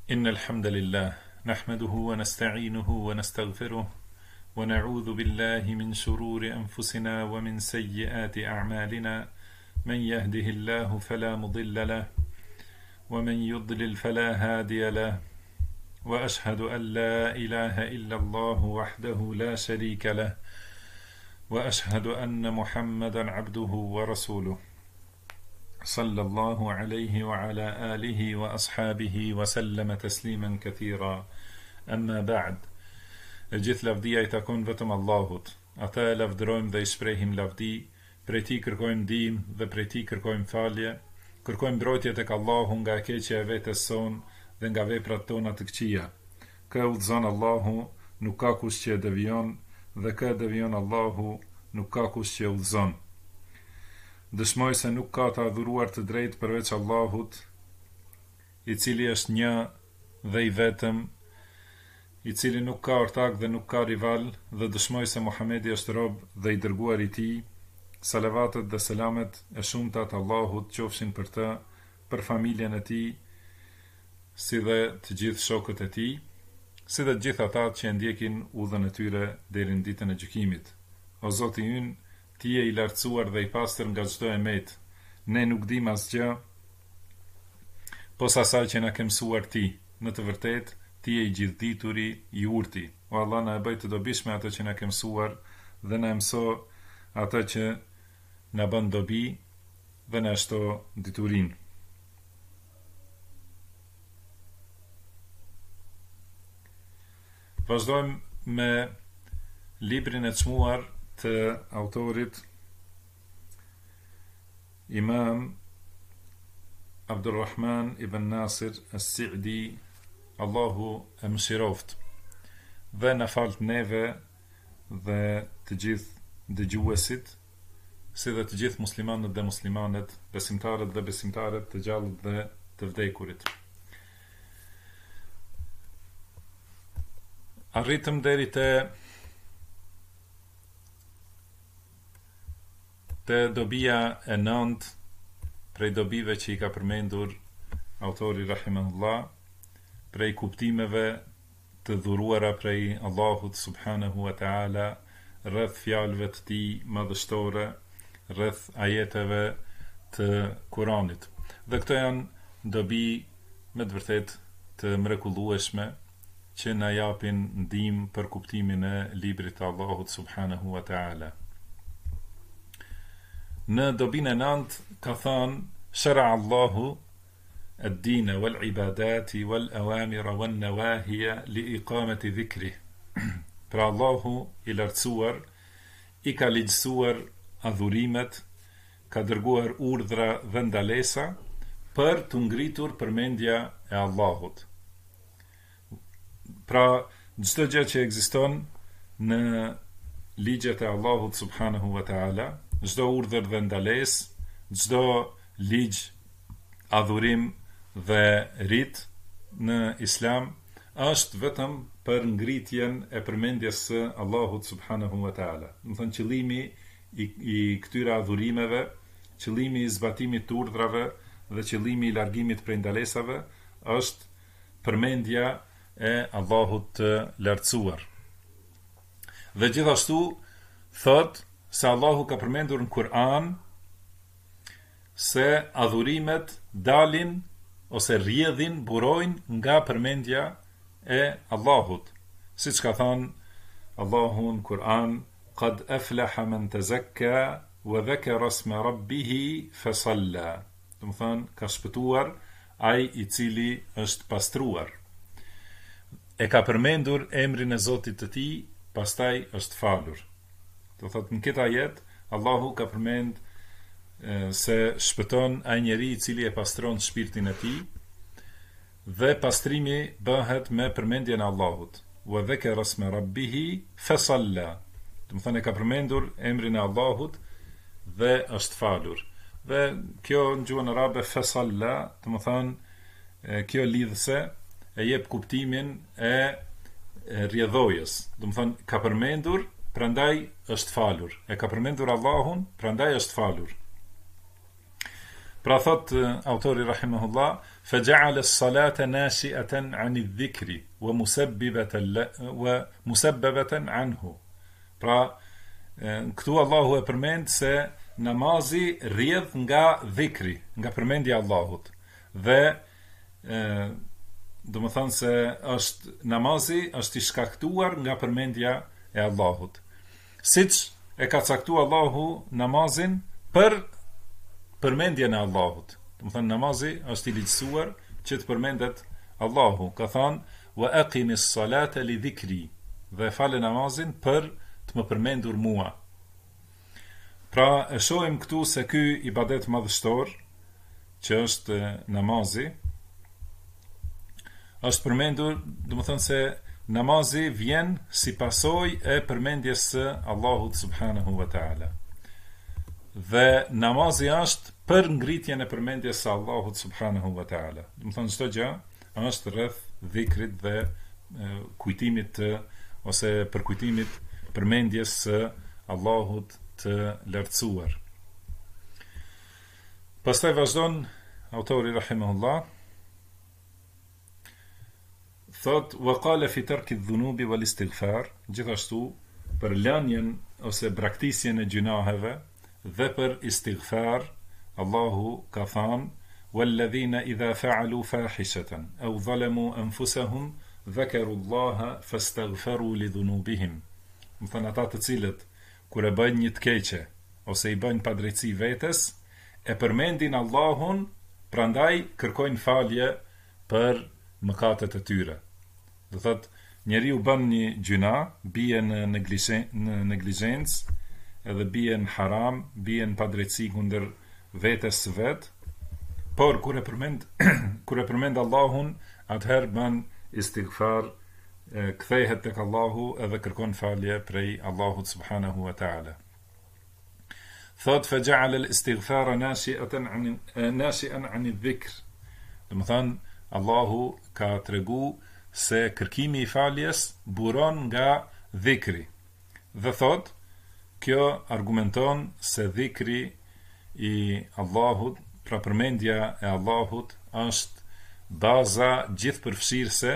إن الحمد لله نحمده ونستعينه ونستغفره ونعوذ بالله من شرور أنفسنا ومن سيئات أعمالنا من يهده الله فلا مضل له ومن يضلل فلا هادي له وأشهد أن لا إله إلا الله وحده لا شريك له وأشهد أن محمدا عبده ورسوله صلى الله عليه وعلى آله وأصحابه وسلم تسليما كثيرا أما بعد. Gjithë lavdia I takon vetëm Allahut. Ata e lavdërojmë dhe I shprehim lavdi, prej Tij kërkojmë ndihmë dhe prej Tij kërkojmë falje. Kërkojmë mbrojtje tek Allahu nga e keqja e vetes son dhe nga veprat tona të këqija. Kë udhëzon Allahu, nuk ka kush që e devijon, dhe kë devijon Allahu, nuk ka kush që e udhëzon. Dëshmoj se nuk ka të adhuruar të drejtë përveç Allahut, I cili është një dhe I vetëm, I cili nuk ka ortak dhe nuk ka rival, dhe dëshmoj se Muhamedi është rob dhe I dërguar I Tij. Salavatet dhe selamet e shumta të Allahut qofshin për të, për familjen e Tij, si dhe të gjithë shokët e Tij, si dhe të gjithë ata që ndjekin udhën e tyre deri në ditën e gjykimit. O Zoti ynë, Ti je I lartësuar dhe I pastër nga çdo emet. Ne nuk dim asgjë posa asaj që na ke mësuar Ti. Në të vërtetë, Ti je I gjithdituri, I urti. O Allah, na e bëj të dobishme atë që na ke mësuar dhe na mëso atë që na bën dobi dhe na shto diturinë. Vazhdojmë me librin e çmuar të autorit Imam Abdulrahman ibn Nasir as-Sa'di, Allahu e mëshiroft, dhe na falt neve dhe të gjithë dëgjuesit, si dhe të gjithë muslimanët dhe muslimanet, besimtarët dhe besimtarët, të gjallët dhe të vdekurit. Arritëm deri te dobia e 9 prej dobive që I ka përmendur autori rahimahullah, prej kuptimeve të dhuruara prej Allahut subhanahu wa ta'ala rreth fjalëve të Tij madhështore, rreth ajeteve të Kuranit. Dhe këto janë dobi me të vërtet të mrekullueshme që na japin ndihmë për kuptimin e librit të Allahut subhanahu wa ta'ala. Në dobinë e 9 ka thënë: "Shara Allahu ad-dina wal ibadati wal awamira wan nawahiya li iqamati dhikri." Pra Allahu I lartësuar I ka ligjësuar adhurimet, ka dërguar urdhra dhe ndalesa për të ngritur përmendja e Allahut. Pra çdo gjë që ekziston në ligjet e Allahut subhanahu wa ta'ala, çdo urdhër dhe ndalesë, çdo ligj, adhurim dhe rit në Islam është vetëm për ngritjen e përmendjes së Allahut subhanahu wa ta'ala. Do të thonë qëllimi I këtyre adhurimeve, qëllimi I zbatimit të urdhrave dhe qëllimi I largimit prej ndalesave është përmendja e Allahut të lartësuar. Dhe gjithashtu thot se Allahu ka përmendur në Kur'an se adhurimet dalin ose rrjedhin, burojnë nga përmendja e Allahut. Siç ka thënë Allahu në Kur'an: "Qad aflaha man tazakka wa dhakara isma rabbih fasalla." Do të thonë, ka shpëtuar ai I cili është pastruar. E ka përmendur emrin e Zotit të Tij, pastaj është falur. Do thotë në këtë ajet Allahu ka përmend se shpëton ai njeri I cili e pastron shpirtin e tij, dhe pastrimi bëhet me përmendjen e Allahut. Wa dhakara isma rabbih fasalla. Do të thonë ka përmendur emrin e Allahut dhe është falur. Dhe kjo në gjuhën arabe fasalla, do të thonë kjo lidhse e jep kuptimin e rrjedhojës. Do të thonë ka përmendur, prandaj është falur. E ka përmendur Allahun, prandaj është falur. Pra thot autori rahimahullah, فجعل الصلاة ناشئة عن الذكر ومسببة عنه. Pra, këtu Allahu e përmend se namazi rrjedh nga dhikri, nga përmendja e Allahut. Dhe do më thënë se namazi është i shkaktuar nga përmendja e Allahut. Siç e ka caktuar Allahu namazin për përmendjen e Allahut. Do më thënë namazi është i ligjësuar që të përmendet Allahu. Ka thënë wa aqimis salata li dhikri, dhe falë namazin për të më përmendur mua. Pra e shohim këtu se ky ibadet madhështor, që është namazi, është përmendur, do më thënë se namazi vjen si pasojë e përmendjes së Allahut subhanahu wa ta'ala. Dhe namazi është për ngritjen e përmendjes së Allahut subhanahu wa ta'ala. Do më thënë çdo gjë është rreth dhikrit dhe kujtimit të, ose përkujtimit përmendjes së Allahut të lartësuar. Pastaj vazhdon autori rahimahullah, thot wa qala fi tarki adh-dhunubi wal istighfar, gjithashtu për lënien ose braktisjen e gjunaheve dhe për istighfar, Allahu ka thënë walladhina idha fa'alu fahishatan aw zalamu anfusahum dhakaru Allaha fastaghfaru li dhunubihim. Më thënë ata të cilët kur e bëjnë një të keqe ose i bëjnë padrejtësi vetes, e përmendin Allahun, prandaj kërkojnë falje për mëkatet e tyre. Do thot, njeriu bën një gjuna, bie në neglizhencë, edhe bie në haram, bie në padrejtësi kundër vetes së vet, por kur e përmend Allahun, atëherë bën istighfar, kthehet tek Allahu edhe kërkon falje prej Allahut subhanahu wa ta'ala. Thot فجعل الاستغفار ناشئا عن الذكر. Do të thënë Allahu ka tregu se kërkimi i faljes buron nga dhikri. Dhe thot, kjo argumenton se dhikri i Allahut, pra përmendja e Allahut, është baza gjithëpërfshirëse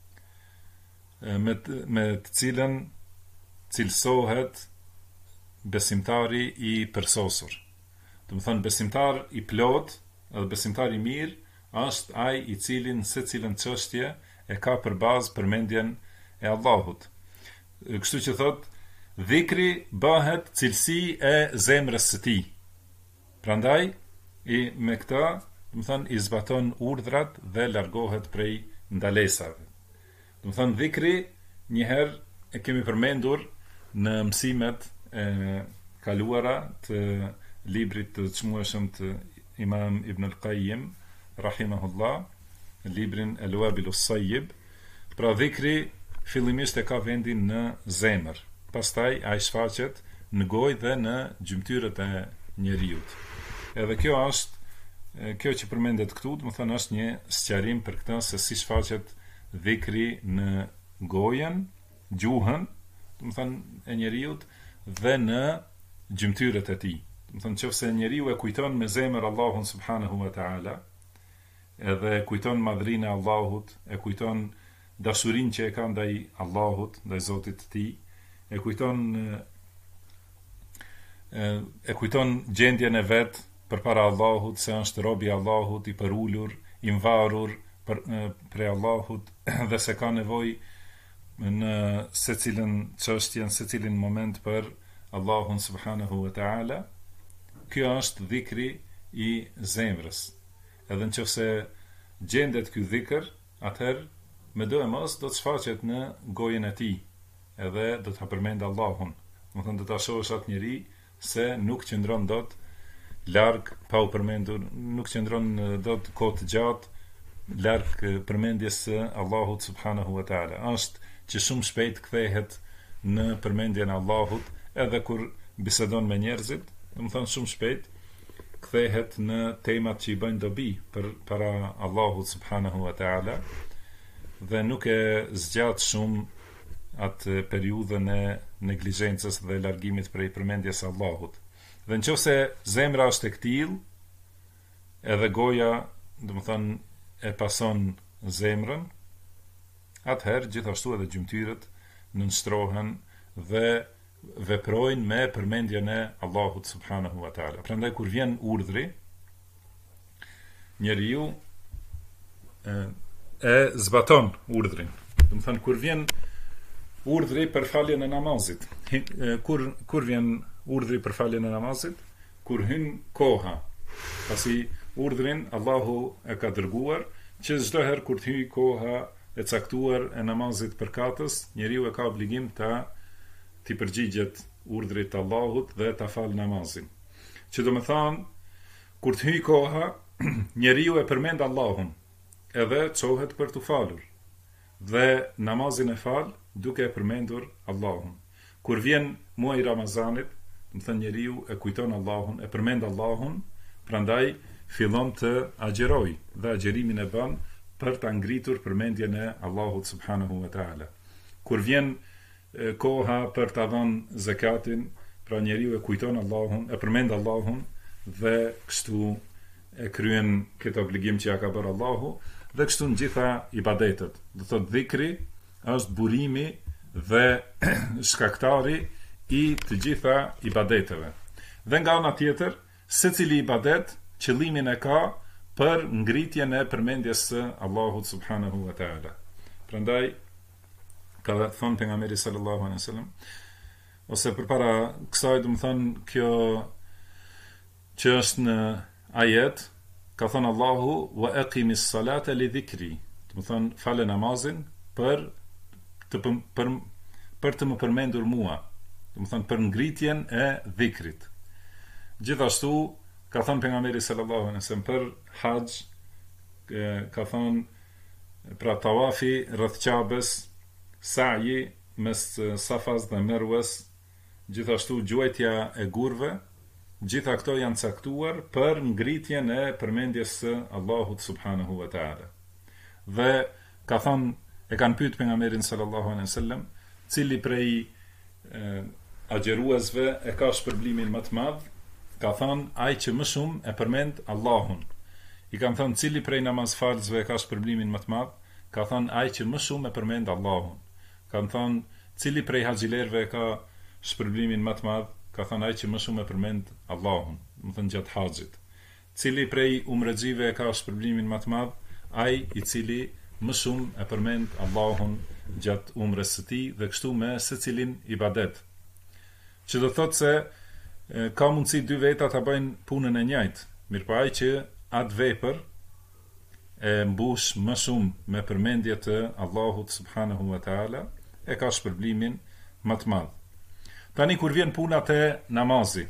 me të cilën cilësohet besimtari i përsosur. Do të thënë besimtar i plot edhe besimtar i mirë është ai i cili në secilën çështje e ka për bazë përmendjen e Allahut. Kështu që thot, dhikri bëhet cilësi e zemrës së tij. Prandaj me këtë, do të thënë i zbaton urdhrat dhe largohet prej ndalesave. Do të thënë dhikri njëherë e kemi përmendur në mësimet e kaluara të librit të çmueshëm të Imam Ibn al-Qayyim rahimahullah, librin El-Wabil as-Sayyib. Pra dhikri fillimisht e ka vendin në zemër, pastaj ai shfaqet në gojë dhe në gjymtyrët e njeriut. Edhe kjo është kjo që përmendet këtu, do të thënë është një sqarim për këtë se si shfaqet dhikri në gojën, gjuhën, do të thënë e njeriut, dhe në gjymtyrët e tij. Do të thënë nëse njeriu e kujton me zemër Allahun subhanahu wa ta'ala, edhe e kujton madhrinë e Allahut, e kujton dashurinë që e ka ndaj Allahut, ndaj Zotit të tij, e kujton gjendjen e vet përpara Allahut, se është robi i Allahut, i përulur, i mvarur prej Allahut, dhe se ka nevojë në secilën çështje, në secilin moment për Allahun subhanahu wa ta'ala. Kjo është dhikri i zemrës. Edhe nëse gjendet ky dhikr, atëherë me do e mos do të shfaqet në gojën e tij, edhe do të përmend Allahun. Do të thënë do ta shohësh atë njeri se nuk qëndron dot larg pa u përmendur, nuk qëndron dot kohë të gjatë larg përmendjes së Allahut subhanahu wa ta'ala. Është që shumë shpejt kthehet në përmendjen e Allahut, edhe kur bisedon me njerëzit, do të thonë shumë shpejt kthehet në temat që i bëjnë dobi para Allahut subhanahu wa ta'ala, dhe nuk e zgjat shumë atë periudhën e neglizhencës dhe largimit prej përmendjes së Allahut. Dhe nëse zemra është e këtill, edhe goja, do të thënë, e pason zemrën, atëherë gjithashtu edhe gjymtyrët nënshtrohen dhe veprojnë me përmendjen e Allahut subhanahu wa taala. Prandaj kur vjen urdhri, njeriu e zbaton urdhrin. Do të thënë, kur vjen urdhri për faljen e namazit, kur vjen urdhri për faljen e namazit, kur hyn koha, pasi urdhrin Allahu e ka dërguar që çdo herë kur të hyj koha e caktuar e namazit për katës, njeriu e ka obligim t'i përgjigjet urdhrit të Allahut dhe ta fal namazin. Që do të thonë, kur të hyj koha, njeriu e përmend Allahun, edhe çohet për t'u falur, dhe namazin e fal duke e përmendur Allahun. Kur vjen muaji i Ramazanit, do të thënë njeriu e kujton Allahun, e përmend Allahun, prandaj fillon të agjeroj dhe agjerimin e bën për ta ngritur përmendjen e Allahut subhanahu wa taala. Kur vjen koha për ta dhënë zakatin, pra njeriu e kujton Allahun, e përmend Allahun dhe kështu e kryen këtë obligim që ja ka bërë Allahu, dhe kështu në gjitha ibadetet. Do thotë, dhikri është burimi dhe shkaktari i të gjitha ibadeteve. Dhe nga ana tjetër, secili ibadet qëllimin e ka për ngritjen e përmendjes së Allahut subhanahu wa taala. Prandaj ka thënë pejgamberi sallallahu alaihi wasallam, ose përpara kësaj, do të thënë, kjo që është në ajet, ka thënë Allahu wa aqimis salata li dhikri, do të thënë, falë namazin për të më përmendur mua, do të thënë, për ngritjen e dhikrit. Gjithashtu ka thënë pejgamberi sallallahu alaihi wasallam për haxh, ka thënë pra tawafi rreth Ka'bes, sa'i mes Safas dhe Merwes, gjithashtu gjuajtja e gurve, gjitha këto janë caktuar për ngritjen e përmendjes së Allahut subhanahu wa taala. Dhe ka thënë, e kanë pyet pejgamberin sallallahu alaihi wasallam, cili prej agjeruesve e ka shpërblimin më të madh? Ka thënë, ai që më shumë e përmend Allahun. I kanë thënë, cili prej namazfalësve ka shpërblimin më të madh? Ka thënë, ai që më shumë e përmend Allahun. Kanë thënë, cili prej haxhilerëve ka shpërblimin më të madh? Ka thënë, ai që më shumë e përmend Allahun, do të thënë gjatë haxhit. Cili prej umrexhive ka shpërblimin më të madh? Ai i cili më shumë e përmend Allahun gjatë umres së tij, dhe kështu me secilin ibadet. Që do thotë se ka mundësi dy veta ta bëjnë punën e njëjtë, mirëpo ai që atë vepër e mbush më shumë me përmendje të Allahut subhanahu wa taala, e ka shpërblimin më të madh. Tani kur vjen puna te namazi.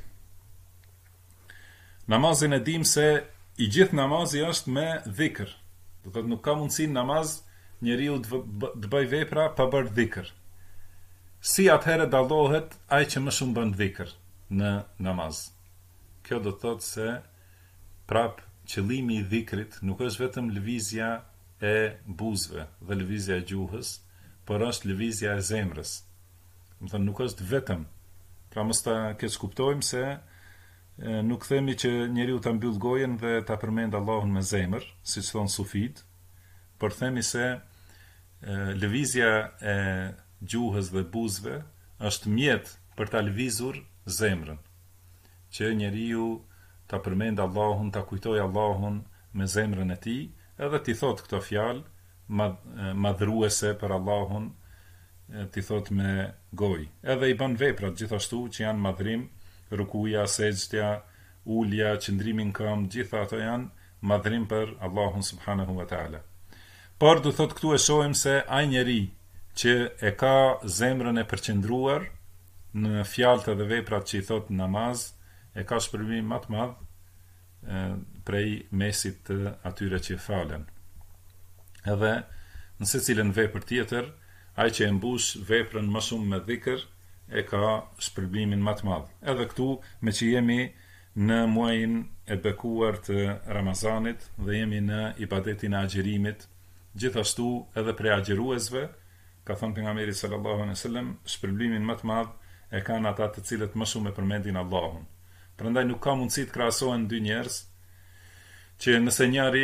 Namazin e dim se i gjithë namazi është me dhikr. Do thotë, nuk ka mundësi namaz njeriu të bëj vepra pa bërë dhikr. Si atëherë dallohet ai që më shumë bën dhikr në namaz? Kjo do të thotë se prap qëllimi i dhikrit nuk është vetëm lëvizja e buzëve dhe lëvizja e gjuhës, por është lëvizja e zemrës. Do të thonë, nuk është vetëm. Pra mos ta keq kuptojmë se nuk themi që njeriu ta mbyll gojen dhe ta përmend Allahun me zemër, siç thon sufit, por themi se lëvizja e gjuhës dhe buzëve është mjet për ta lëvizur zemrën, që njeriu ta përmend Allahun, ta kujtoj Allahun me zemrën e tij, edhe t'i thot këto fjalë madhruese për Allahun, t'i thot me gojë. Edhe i bën veprat gjithashtu që janë madhrim, rukuja, sejdja, ulja, qëndrimi në këmbë, gjitha ato janë madhrim për Allahun subhanahu wa taala. Por do thot këtu e shohim se ai njeri që e ka zemrën e përqendruar në fjalët dhe veprat që i thot namaz, e ka shpërblim më të madh prej mesit të atyre që falen. Edhe në secilën vepër tjetër, ai që e mbush veprën më shumë me dhikr, e ka shpërblimin më të madh. Edhe këtu, me që jemi në muajin e bekuar të Ramazanit dhe jemi në ibadetin e agjerimit, gjithashtu edhe prej agjeruesve, ka thënë pejgamberi sallallahu alaihi wasallam, shpërblimin më të madh e kanë ata të cilët më shumë e përmendin Allahun. Prandaj nuk ka mundësi të krahasohen dy njerëz që nëse njëri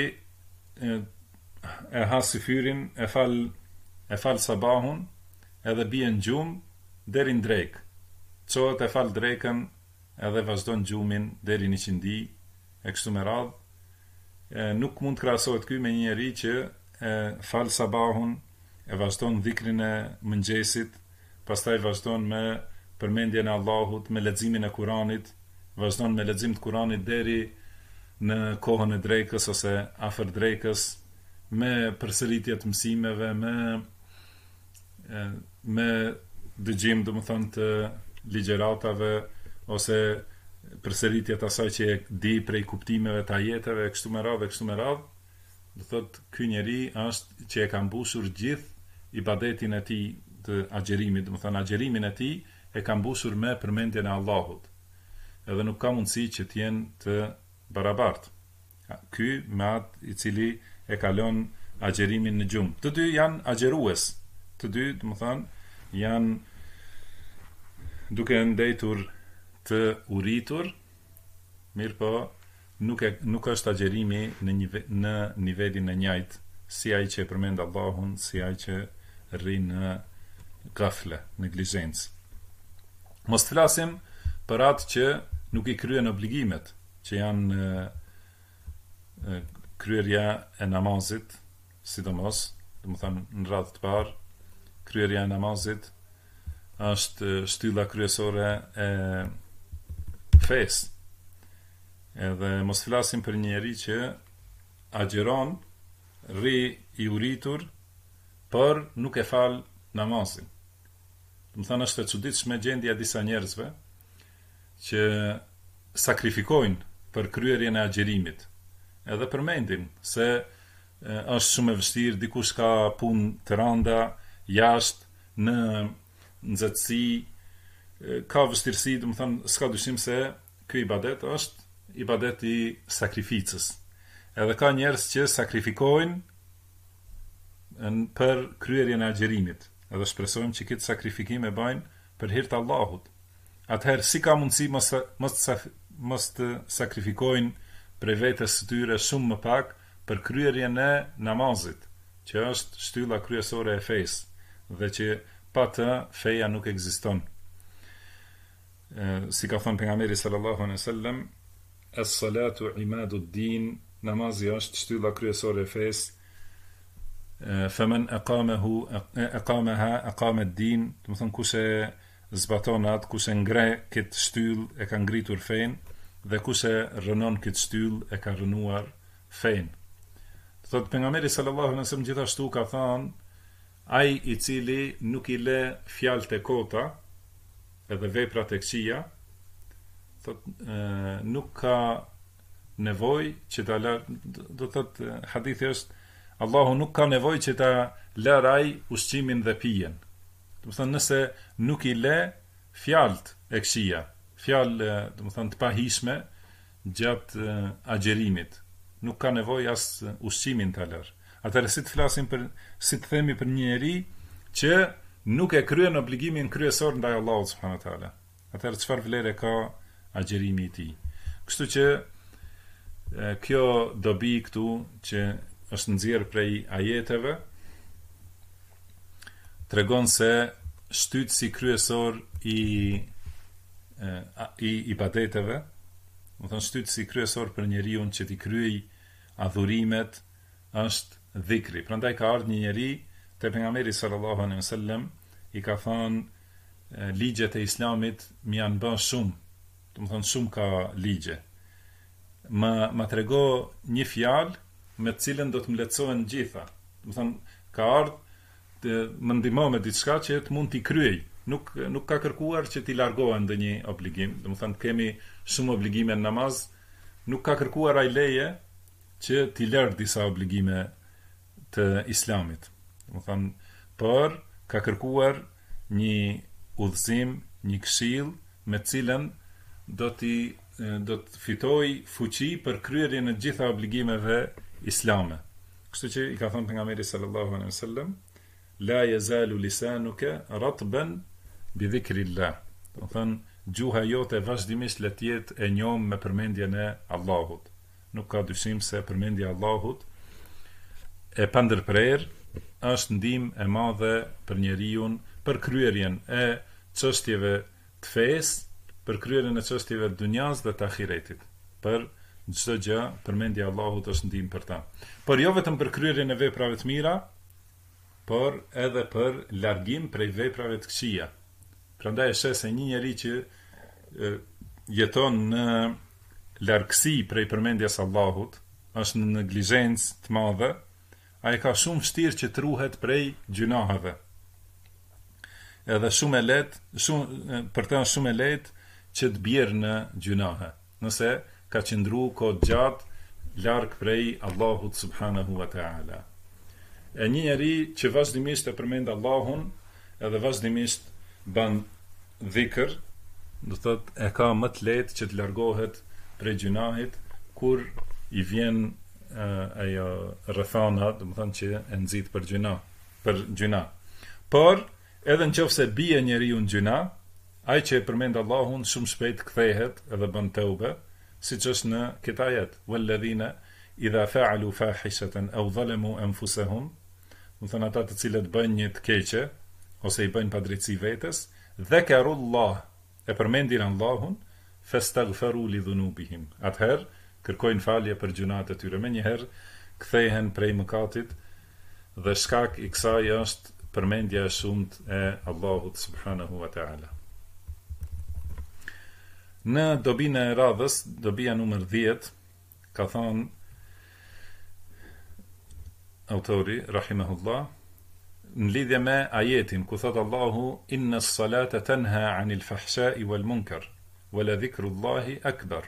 e ha syfyrin, e fal sabahun, edhe bie në gjumë deri në drekë. Çohet e fal drekën edhe vazhdon gjumin deri në qindi e kështu me radhë. Nuk mund të krahasohet ky me një njeri që fal sabahun, e vazhdon dhikrin e mëngjesit, pastaj vazhdon me përmendjen e Allahut, me leximin e Kuranit, vazhdon me lexim të Kuranit deri në kohën e drekës ose afër drekës, me përsëritje të mësimeve, me dëgjim, domethënë, të ligjeratave ose përsëritje të asaj që e di prej kuptimeve të ajeteve, kështu me radhë, do thotë ky njeri është që e ka mbushur gjithë ibadetin e tij të agjerimit, domethënë agjerimin e tij e ka mbushur me përmendjen e Allahut. Edhe nuk ka mundësi që të jenë të barabartë. Ky me atë i cili e kalon agjerimin në gjumë. Të dy janë agjerues. Të dy, domethënë, janë duke ndëjtur të uritur, mirë po nuk është agjerimi në nivelin e njëjtë, si ai që e përmend Allahun, si ai që rri në gafle, neglizhencë. Mos të flasim për atë që nuk i kryen obligimet, që janë kryerja e namazit, sidomos, domethënë në radhë të parë, kryerja e namazit është shtylla kryesore e fesë. Edhe mos flasim për një njeri që agjeron, rri i uritur, por nuk e fal namazin. Domethënë është e çuditshme gjendja e disa njerëzve që sakrifikojnë për kryerjen e agjerimit. Edhe përmendin se është shumë e vështirë, dikush ka punë të rënda jashtë në nxehtësi, ka vështirësi, domethënë s'ka dyshim se ky ibadet është ibadet i sakrificës. Edhe ka njerëz që sakrifikojnë për kryerjen e agjerimit. Edhe shpresojmë që këtë sakrifikim e bajnë për hir të Allahut. Atëherë si ka mundësi mos të sakrifikojnë prej vetes së tyre shumë më pak për kryerjen e namazit, që është shtylla kryesore e fesë, dhe që pa të feja nuk ekziston. Si ka thënë pejgamberi sallallahu alaihi wasallam, as-salatu imadu'd-din, namazi është shtylla kryesore e fesë. Faman aqamaha aqama ad-din, do të thonë kush e zbaton atë, kush e ngre këtë shtyllë e ka ngritur fen, dhe kush e rënon këtë shtyllë e ka rënuar fen. Thot pejgamberi sallallahu alaihi wasallam gjithashtu ka thënë, ai i cili nuk i le fjalët e kota edhe veprat e këqija, thot nuk ka nevojë që ta do thot hadithi është, Allahu nuk ka nevojë që ta lër ai ushqimin dhe pijen. Do të thonë nëse nuk i le fjalët e këqija, fjalë do të thonë të pahishme gjatë agjerimit, nuk ka nevojë as ushqimin ta lër. Atëherë si të themi për një njeri që nuk e kryen obligimin kryesor ndaj Allahut subhanahu wa taala. Atëherë çfarë vlere ka agjerimi i tij? Kështu që kjo dobi këtu që është nxjerrë prej ajeteve tregon se shtytësi kryesor i ibadeteve, do të thonë shtytësi kryesor për njeriu që t'i kryej adhurimet është dhikri. Prandaj ka ardhur një njeri te pejgamberi sallallahu alaihi wasallam, i ka thënë ligjet e Islamit më janë bën shumë, do të thonë shumë ka ligje. Ma trego një fjalë me të cilën do të më lehtësohen gjitha. Do të thonë ka ardhur të më ndihmo me diçka që të mund t'i kryej. Nuk ka kërkuar që t'i largohen ndonjë obligim. Do të thonë kemi shumë obligime në namaz, nuk ka kërkuar ai leje që t'i lër disa obligime të Islamit. Do të thonë, por ka kërkuar një udhëzim, një këshill me të cilën do të fitoj fuqi për kryerjen e gjitha obligimeve islame. Kështu që i ka thënë pejgamberi sallallahu alaihi wasallam, la yazalu lisanuka ratban bi dhikrillah. Do të thonë gjuha jote vazhdimisht le të jetë e njohur me përmendjen e Allahut. nuk ka dyshim se përmendja e Allahut e pandërprer është ndihmë e madhe për njeriu për kryerjen e çështjeve të fesë, për kryerjen e çështjeve të dunjas dhe të ahiretit. Për çdo gjë, përmendja e Allahut është ndihmë për ta. Por jo vetëm për kryerjen e veprave të mira, por edhe për largim prej veprave të këqija. Prandaj e sheh se një njeri që jeton në largësi prej përmendjes së Allahut, është në neglizhencë të madhe, ai ka shumë vështirë që të ruhet prej gjunaheve. Edhe shumë e lehtë, për të shumë e lehtë që të bjerë në gjunahe, nëse ka qëndru kohë gjatë larg prej Allahut subhanahu wa ta'ala. E një njeri që vazhdimisht e përmend Allahun, edhe vazhdimisht bën dhikr, do thotë e ka më të lehtë që të largohet prej gjunahit kur i vjen ajo rrethana, do të thonë që e nxit për gjuna. Por edhe nëse bie njeriu në gjuna, ai që e përmend Allahun shumë shpejt kthehet edhe bën teube, siç është në këtë ajet: "Walladhina idha fa'alu fahishatan aw zalamu anfusahum", do të thonë ata të cilët bëjnë një të keqe ose i bëjnë padrejtësi vetes, dhakarullah, e përmendin Allahun, fastaghfaru li dhunubihim, atëherë kërkojnë falje për gjunat e tyre, menjëherë kthehen prej mëkatit, dhe shkak i kësaj është përmendja e shumt e Allahut subhanahu wa ta'ala. Në dobinë e radhës, dobia numër 10, ka thënë autori rahimahullah në lidhje me ajetin ku thot Allahu: "Inna as-salata tanha 'anil fahsha'i wal munkar, wa la dhikrullahi akbar."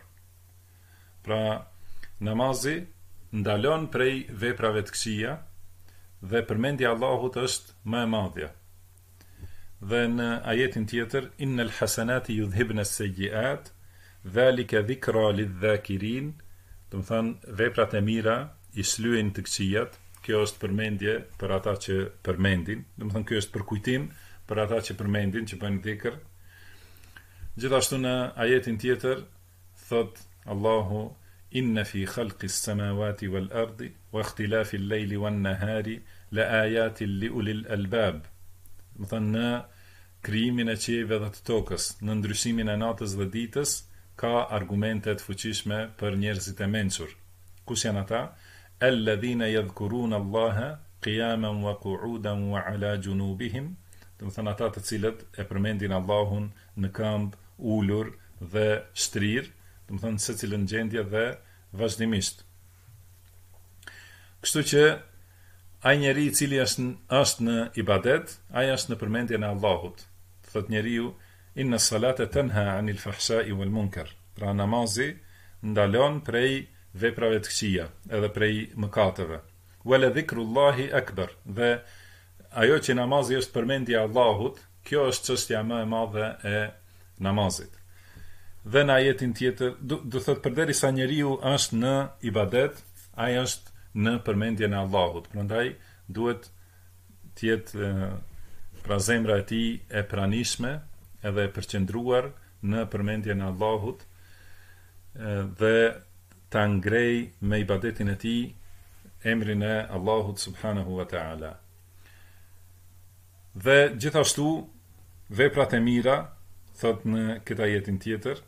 Pra, namazi ndalon prej veprave të këqija dhe përmendja e Allahut është më e madhja. Dhe në ajetin tjetër: "Innal hasanati yudhhibna as-sayyi'at, dhalika dhikra lidh-dhakirin", do të thonë veprat e mira i shlyejnë të këqijat. Kjo është përmendje për ata që përmendin, do të thonë kjo është përkujtim për ata që përmendin, që bëjnë dhikr. Gjithashtu në ajetin tjetër thot Allahu: "Inna fi khalqis samawati wal ardi wa ikhtilafil layli wan nahari la ayatin li ulil albab." Do të thonë në krijimin e qiejve dhe të tokës, në ndryshimin e natës dhe ditës, ka argumente të fuqishme për njerëzit e mençur. Kush janë ata? Alladhina yadhkuruna Allaha qiyaman wa qu'udan wa ala junubihim, do të thonë ata të cilët e përmendin Allahun në këmbë, ulur dhe shtrir, do të thonë secilën gjendje dhe vazhdimisht. Kështu që ai njeri i cili është në ibadet, ai është në përmendjen e Allahut. Thot njeriu: "Inna salata tanha 'anil fahsha'i wal munkar." Pra namazi ndalon prej veprave të këqija, edhe prej mëkateve. "Wala dhikrullahi akbar." Dhe ajo që namazi është përmendja e Allahut, kjo është çështja më e madhe e namazit. Dhe në ajetin tjetër, do thot përderisa njeriu është në ibadet, ai është në përmendjen e Allahut. Prandaj duhet të jetë pra zemra e tij e pranishme edhe e përqendruar në përmendjen e Allahut, dhe ta ngrej me ibadetin e tij emrin e Allahut subhanahu wa ta'ala. Dhe gjithashtu veprat e mira, thot në këtë ajetin tjetër: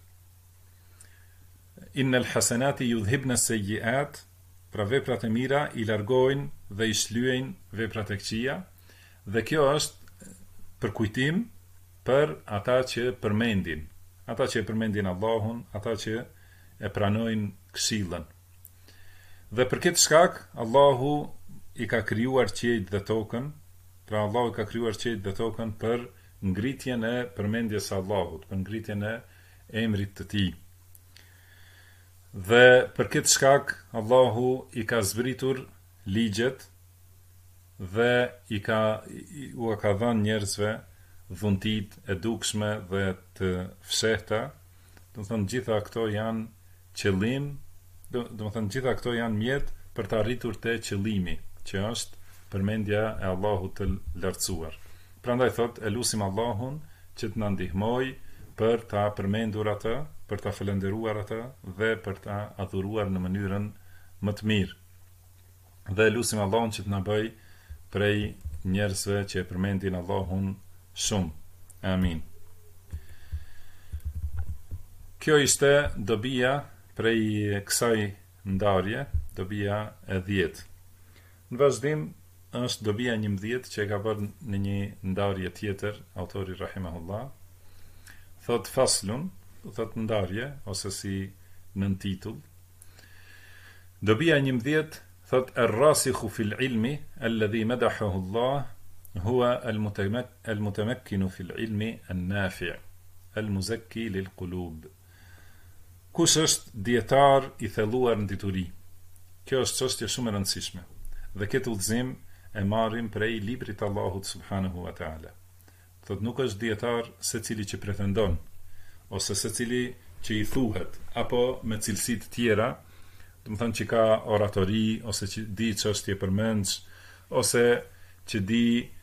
"Innal hasanati yudhhibna as-sayyi'at", pra veprat e mira i largojnë dhe i shlyejnë veprat e këqija, dhe kjo është përkujtim për ata që përmendin, ata që përmendin Allahun, ata që e pranojnë këshillën. Dhe për këtë shkak Allahu i ka krijuar qiejt dhe tokën, pra Allahu ka krijuar qiejt dhe tokën për ngritjen e përmendjes së Allahut, për ngritjen e emrit të tij. Dhe për këtë shkak Allahu i ka zbritur ligjet dhe u ka dhënë njerëzve dhuntit e dukshme dhe të fshehta. Do të thonë gjitha këto janë qëllim, do të thonë gjitha këto janë mjet për të arritur te qëllimi, që është përmendja e Allahut të lartësuar. Prandaj thot, e lutim Allahun që të na ndihmoj për ta përmendur atë për ta falendëruar atë dhe për ta adhuruar në mënyrën më të mirë. Dhe lutim Allahun që të na bëj prej njerëzve që e përmendin Allahun shumë. Amin. Kjo ishte dobia prej kësaj ndarje, dobia e 10. Në vazhdim është dobia 11 që e ka bërë në një ndarje tjetër autori rahimahullah. Thot faslun, thot ndarje ose si nën titull. Dobia 11 thot ar-rasikhu fil ilmi alladhi madahahu Allah huwa al-mutamakkinu fil ilmi an-nafi' al-muzakki lil qulub. Kush është dietar i thelluar në dituri? Kjo është çështje shumë e rëndësishme. Dhe këtë udhëzim e marrim prej librit të Allahut subhanahu wa taala. Thot nuk është dietar secili që pretendon ose secili që i thuhet apo me cilësitë tjera, do të thonë që ka oratori ose që di çështje përmendsh ose që di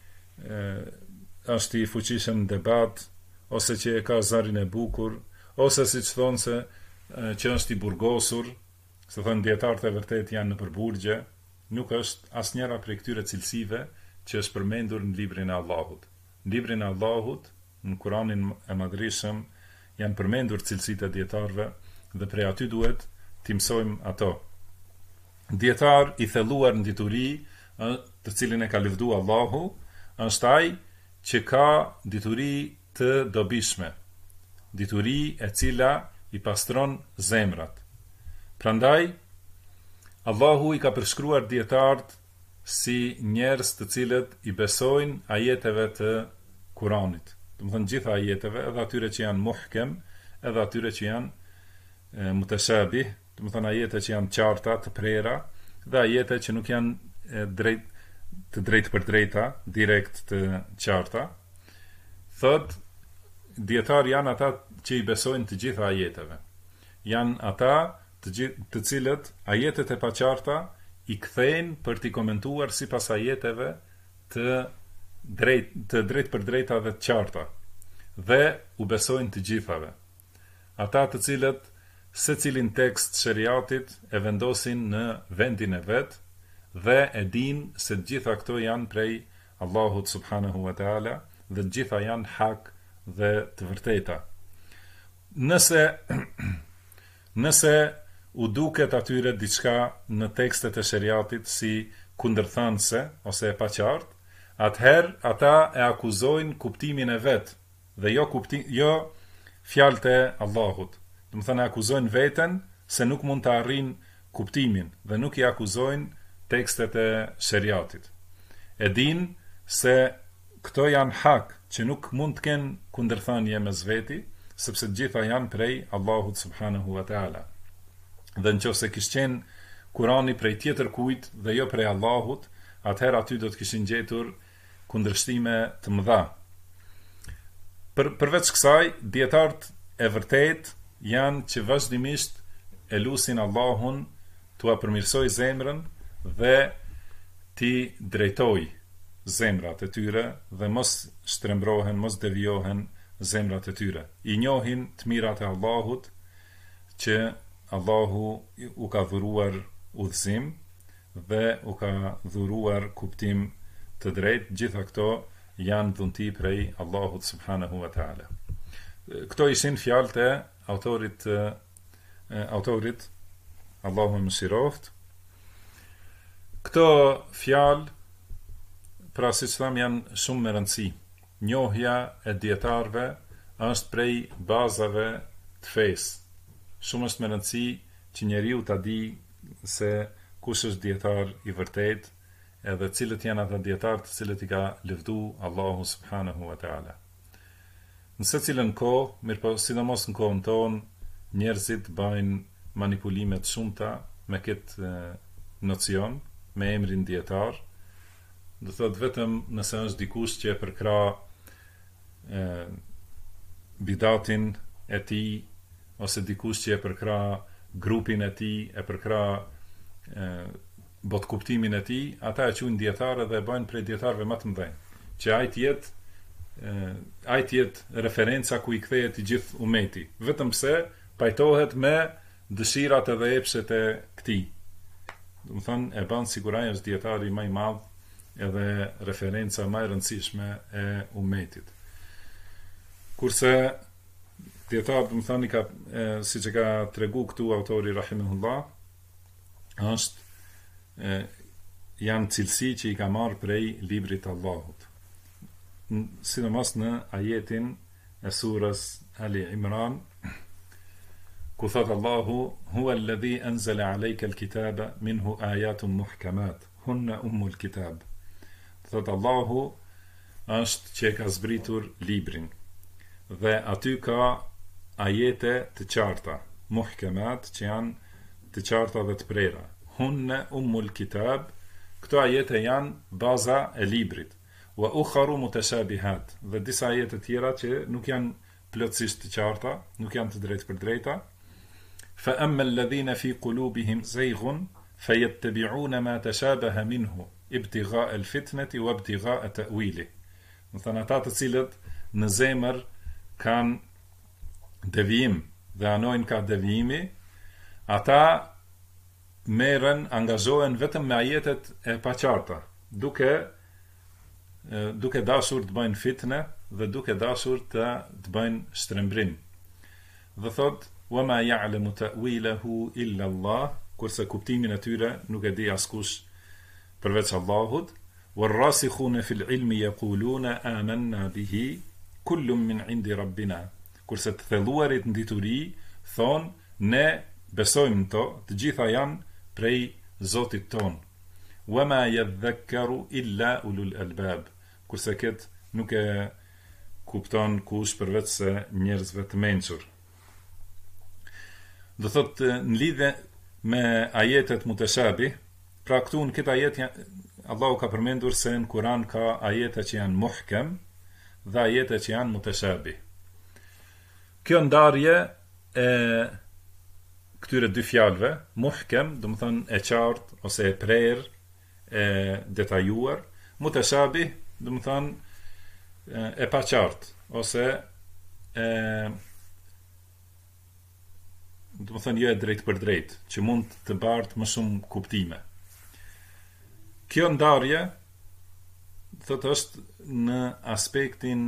është i fuqishëm në debat ose që e ka zarin e bukur ose siç thonë se që është i burgosur, se thënë dietarët e vërtet janë në përburgje, nuk është asnjëra prej këtyre cilësive që është përmendur në librin e Allahut. Në librin e Allahut, në Kuranin e Madhreshëm, janë përmendur cilësitë e dietarëve dhe prej aty duhet t'i mësojmë ato. Dietar i thelluar në dituri, të cilin e ka lëvduar Allahu, është ai që ka dituri të dobishme, dituri e cila i pastron zemrat. Prandaj Allahu i ka përshkruar dietarët si njerëz të cilët i besojnë ajeteve të Kuranit. Do të thënë gjitha ajeteve, edhe atyre që janë muhkem, edhe atyre që janë mutashabih, do të thënë ajete që janë qarta, të prera, dhe ajete që nuk janë drejt për drejta, direkt të qarta. Thot dietar janë ata që i besojnë të gjitha ajeteve. Janë ata të cilët ajetet e paqarta i kthejnë për t'i komentuar sipas ajeteve të drejt për drejta dhe të qarta, dhe u besojnë të gjithave. Ata të cilët secilin tekst sheriatit e vendosin në vendin e vet dhe e dinë se të gjitha këto janë prej Allahut subhanahu wa taala dhe të gjitha janë hak dhe të vërteta. Nëse u duket atyre diçka në tekstet e sheriatit si kundërthanëse ose e paqartë, atëherë ata e akuzojnë kuptimin e vet dhe jo fjalët e Allahut. Do të thënë akuzojnë veten se nuk mund të arrijnë kuptimin dhe nuk i akuzojnë tekstet e sheriatit. E dinë se këto janë hak që nuk mund të kenë kundërthënie mes veti, sepse të gjitha janë prej Allahut subhanahu wa taala. Dhe nëse kishte qenë Kurani prej tjetër kujt dhe jo prej Allahut, atëherë aty do të kishin gjetur kundërshtime të mëdha. Përveç kësaj, dietarët e vërtet janë që vazhdimisht e lusin Allahun t'ua përmirësoj zemrën dhe t'i drejtoj zemrat e tyre dhe mos shtrembrohen, mos devijohen zemrat e tyre. I njohin të mirat e Allahut që Allahu u ka dhuruar udhëzim dhe u ka dhuruar kuptim të drejtë. Gjitha këto janë dhunti prej Allahut subhanahu wa taala. Këto ishin fjalët e autorit Allahu më mëshiroft. Këto fjalë, pra si që tham, janë shumë me rëndësi. Njohja e dietarëve është prej bazave të fesë. Shumë është me rëndësi që njeriu ta di se kush është dietar i vërtet, edhe cilët janë ata dietarë të cilët i ka lëvdu Allahu subhanahu wa taala. Në secilën kohë, mirëpo sidomos në kohën tonë, njerëzit bëjnë manipulime të shumta me këtë nocion, me emrin dietar. Do thot vetëm nëse është dikush që e përkra bidatin e tij, ose dikush që e përkra grupin e tij, e përkra bot kuptimin e tij, ata e quajnë dietarë dhe e bëjnë prej dietarëve më të mëdhenj, që ai të jetë referenca ku i kthehet i gjithë umeti, vetëm pse pajtohet me dëshirat edhe epshet e këtij. Do të thonë e bën siguraj është dietari më i madh edhe referenca më e rëndësishme e ummetit. Kurse dietar, do të thonë ka siç e ka tregu këtu autori rahimahullah, është janë cilësi që i ka marrë prej librit të Allahut. Sidomos në ajetin e surës Ali Imran, ku thot Allahu: "Huwa alladhi anzala alayka al-kitaba minhu ayatun muhkamat, hunna ummul kitab." Thot Allahu është që ka zbritur librin dhe aty ka ajete të qarta, muhkamat, që janë të qarta dhe të prera. Hunna ummul kitab, këto ajete janë baza e librit. Wa ukharu mutashabihat, dhe disa ajete tjera që nuk janë plotësisht të qarta, nuk janë të drejtë për drejta. Fa amma alladhina fi qulubihim zayghun fayattabi'una ma tashabaha minhu ibtigha'a al-fitnati wa ibtigha'a ta'wilih. Do thënë ata të cilët në zemër kanë devijim dhe anojnë ka devijimi, ata merren, angazhohen vetëm me ajetet e paqarta, duke dashur të bëjnë fitne dhe duke dashur të bëjnë shtrembrim. Dhe thot: "Wama ya'lamu ta'wilahu illa Allah", kurse kuptimin e tyre nuk e di askush përveç Allahut. "Warrasikhuna fil ilmi yaquluna amanna bihi kullun min 'indi rabbina", kurse të thelluarit në dituri thon: "Ne besojmë to, të gjitha janë prej Zotit ton." "Wama yadhakkaru illa ulul albab", kurse këtë nuk e kupton kush përveç se njerëzve të mençur. Do thot në lidhje me ajetet mutashabih, pra këtu në këtë ajet Allahu ka përmendur se në Kur'an ka ajete që janë muhkem dhe ajete që janë mutashabih. Kjo ndarje e këtyre dy fjalëve, muhkem, do të thonë e qartë ose e prerë, e detajuar, mutashabih, do të thonë e paqartë ose do të thonë jo e drejtë për drejtë, që mund të bartë më shumë kuptime. Kjo ndarje thotë është në aspektin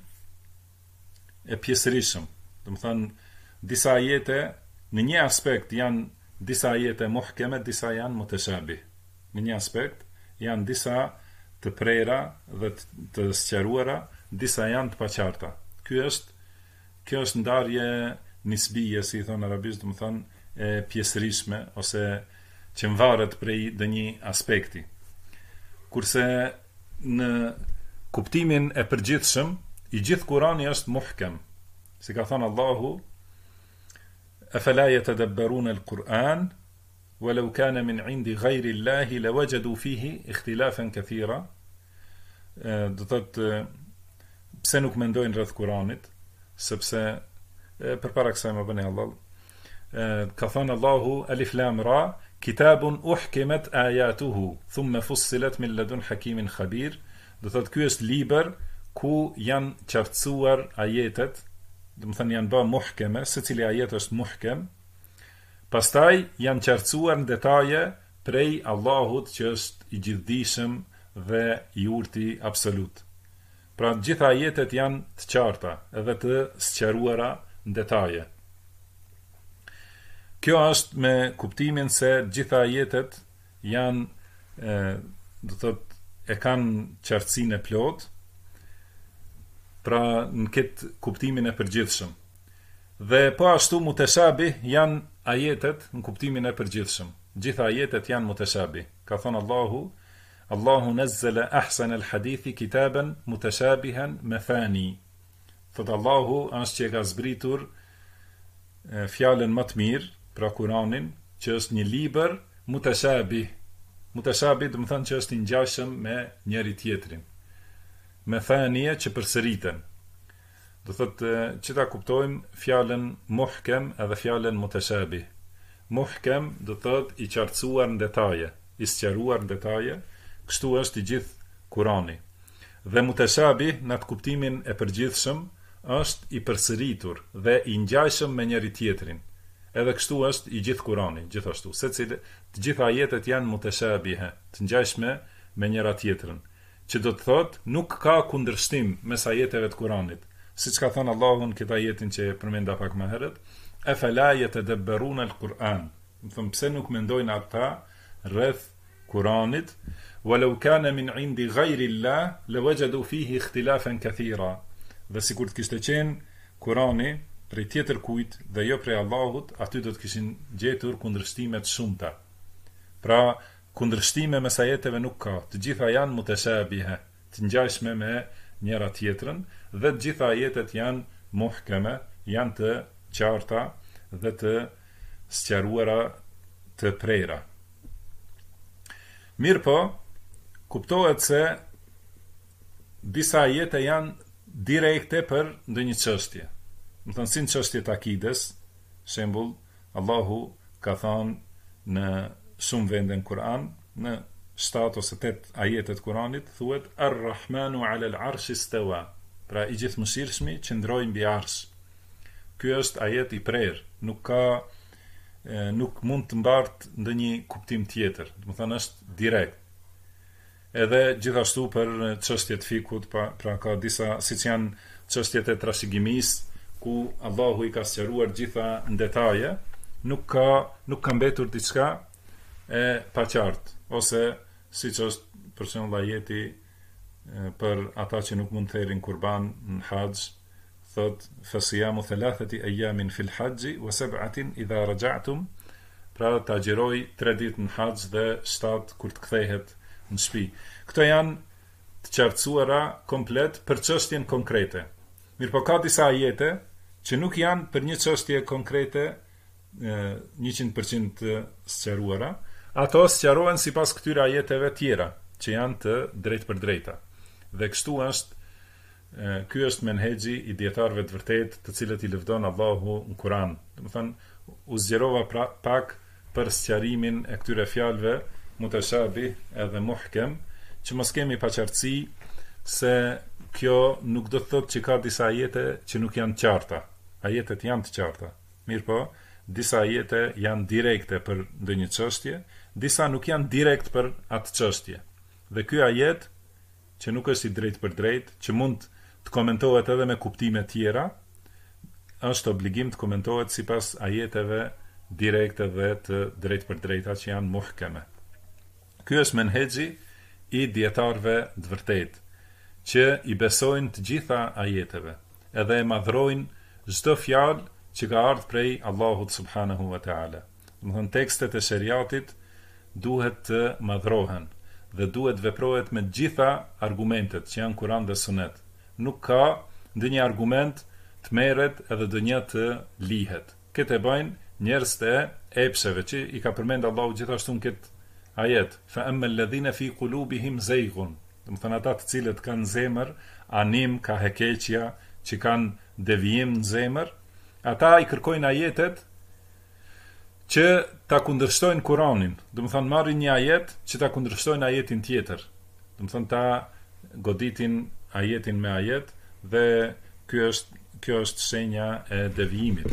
e pjesërishëm. Do të thonë disa ajete në një aspekt janë disa ajete muhkeme, disa janë mutashabih. Në një aspekt janë disa të prera dhe të sqaruara, disa janë të paqarta. Kjo është ndarje nisbije, si thon arabisht, do të thonë e pjesërishme ose që varet prej një aspekti. Kurse në kuptimin e përgjithshëm, i gjithë Kurani është muhkem. Si ka thënë Allahu: "Afala yatadabbaruna al-Qur'an walau kana min 'indi ghayri Allahi lawajadu fihi ikhtilafan kathira." Do thotë pse nuk mendojnë rreth Kuranit, sepse përpara kësaj më bëni Allah. Ka thënë Allahu: "Alif lam ra, kitabun uhkimat ayatuhu, thumma fussilat min ladun hakimin khabir." Do thotë ky është libër ku janë qartësuar ajetet, do të thënë janë bë muhkeme, secili ajet është muhkem. Pastaj janë qartësuar në detaje prej Allahut që është i gjithdijshëm dhe i urti absolut. Pra të gjitha ajetet janë të qarta edhe të sqaruara në detaje. Kjo është me kuptimin se të gjitha ajetet janë do të thotë e kanë qartësinë e plot, pra në këtë kuptimin e përgjithshëm. Dhe po ashtu mutashabih janë ajetet në kuptimin e përgjithshëm. Gjitha ajetet janë mutashabih. Ka thënë Allahu: "Allahu nazzala ahsana al-hadithi kitaban mutashabihan mathani." Thot Allahu është që ka zbritur fjalën më të mirë, pra Kur'anin, që është një libër mutashabih. Mutashabih do të thonë që është i ngjashëm me njëri tjetrin. Me thanie që përsëriten. Do thotë që ta kuptojmë fjalën muhkem edhe fjalën mutashabih. Muhkem do thotë i qartësuar në detaje, i sqaruar në detaje, kështu është i gjithë Kurani. Dhe mutashabih në atë kuptimin e përgjithshëm është i përsëritur dhe i ngjashëm me njëri tjetrin. Edhe kështu është i gjithë Kurani, gjithashtu. Të gjitha ajetet janë mutashabihe, të ngjashme me njëra tjetrën, që do të thotë nuk ka kundërshtim mes ajeteve të Kuranit. Siç ka thënë Allahu në këtë ajetin që përmenda pak më herët, afala yatadabbaruna al-Quran. Do të thonë pse nuk mendojnë ata rreth Kuranit, walau kana min indi ghayri Allah lawajadu fihi ikhtilafan kathira. Dhe sikur të kishte qenë Kurani prej tjetër kujt dhe jo prej Allahut, aty do të kishin gjetur kundërshtime të shumta. Pra, kundërshtime mes ajeteve nuk ka. Të gjitha janë mutashabihe, të ngjashme me njëra tjetrën, dhe të gjitha ajetet janë muhkeme, janë të qarta dhe të sqaruara, të prera. Mirë po, kuptohet se disa ajete janë direkte për ndonjë çështje. Do të thonë si në çështjet akides, shembull, Allahu ka thënë në shumë vende në Kur'an, në 7 ose 8 ajete të Kur'anit thuhet Ar-Rahmanu 'ala al-'arshi istawa. Pra i gjithëmëshirshmi qëndroi mbi arsh. Ky është ajet i prerë, nuk mund të mbartë ndonjë kuptim tjetër. Do të thonë është direkt. Edhe gjithashtu për çështjet fikut, pra ka disa, siç janë çështjet e trashëgimisë, ku Allahu i ka sqaruar gjitha në detaje, nuk ka mbetur diçka e paqartë, ose siç është për shembull ajeti për ata që nuk mund të thërin kurban në haxh, thot fasiyamu 3 ayamin fil haxhi wa 7 idha raja'tum, pra ta agjeroj 3 ditë në haxh dhe 7 kur të kthehet në shtëpi. Këto janë të qartësuara komplet për çështjen konkrete. Mirë po ka disa ajete që nuk janë për një çështje konkrete 100% të sqaruara. Ato sqarohen sipas këtyre ajeteve tjera që janë të drejtë për drejta. Dhe kështu është, ky është menhexhi i dietarëve të vërtetë, të cilët i lëvdon Allahu në Kur'an. Domethënë u zgjerova pak për sqarimin e këtyre fjalëve mutashabih edhe muhkem, që mos kemi paqartësi se kjo nuk do të thotë që ka disa ajete që nuk janë të qarta. Ajetet janë të qarta. Mirë po, disa ajete janë direkte për ndonjë çështje, disa nuk janë direkt për atë çështje. Dhe ky ajet, që nuk është i drejtë për drejtë, që mund të komentohet edhe me kuptime tjera, është obligim të komentohet sipas ajeteve direkte dhe të drejtë për drejta që janë muhkeme. Ky është menhexhi i dietarëve të vërtetë, që i besojnë të gjitha ajeteve, edhe e madhrojnë çdo fjalë që ka ardhur prej Allahut subhanahu wa taala. Domethënë tekstet e shariatit duhet të madhrohen dhe duhet veprohet me gjitha argumentet që janë Kur'an dhe Sunet. Nuk ka ndonjë argument të merret edhe ndonjë të lihet. Këtë e bëjnë njerëz të epsheve që i ka përmend Allahu gjithashtu në këtë ajet. Fa amma alladhina fi qulubihim zayghun. Domethënë ata të cilët kanë zemër anim, ka hekeqja, që kanë devijim në zemër, ata i kërkojnë ajetet që ta kundërshtojnë Kur'anin. Domethënë marrin një ajet që ta kundërshtojnë ajetin tjetër. Domethënë ta goditin ajetin me ajet, dhe kjo është shenja e devijimit.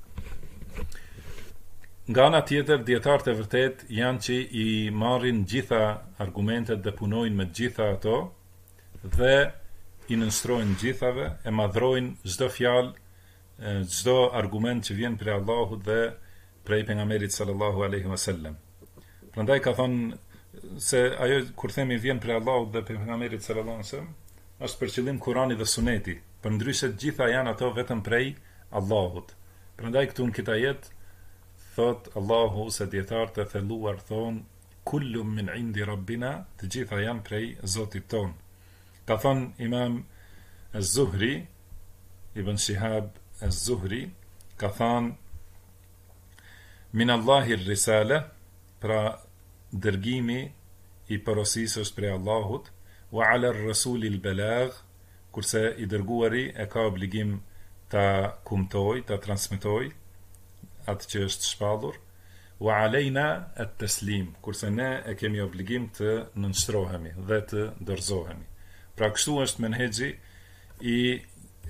Nga ana tjetër, dietarët e vërtet janë që i marrin gjitha argumentet dhe punojnë me gjitha ato dhe i nënshtrojnë gjithave, e madhrojnë çdo fjalë, çdo argument që vjen prej Allahut dhe prej pejgamberit sallallahu alaihi wasallam. Prandaj ka thonë se ajo kur themi vjen prej Allahut dhe pejgamberit sallallahu alaihi wasallam, është për qëllim Kurani dhe Suneti. Përndryshe të gjitha janë ato vetëm prej Allahut. Prandaj këtu në këtë ajet thot Allahu se dietarët e thelluar thon kullum min indi rabbina, të gjitha janë prej Zotit ton. Ka thon Imam Az-Zuhri, Ibn Shihab Az-Zuhri, ka thon min Allahi r-risala, pra dërgimi i porosisë është prej Allahut, wa ala r-rasuli l-balagh, kurse i dërguari e ka obligim ta kumtoj, ta transmetoj atë që është shpallur, wa alejna at-taslim, kurse ne e kemi obligim të nënshtrohemi dhe të dorëzohemi. Pra kështu është menhexhi i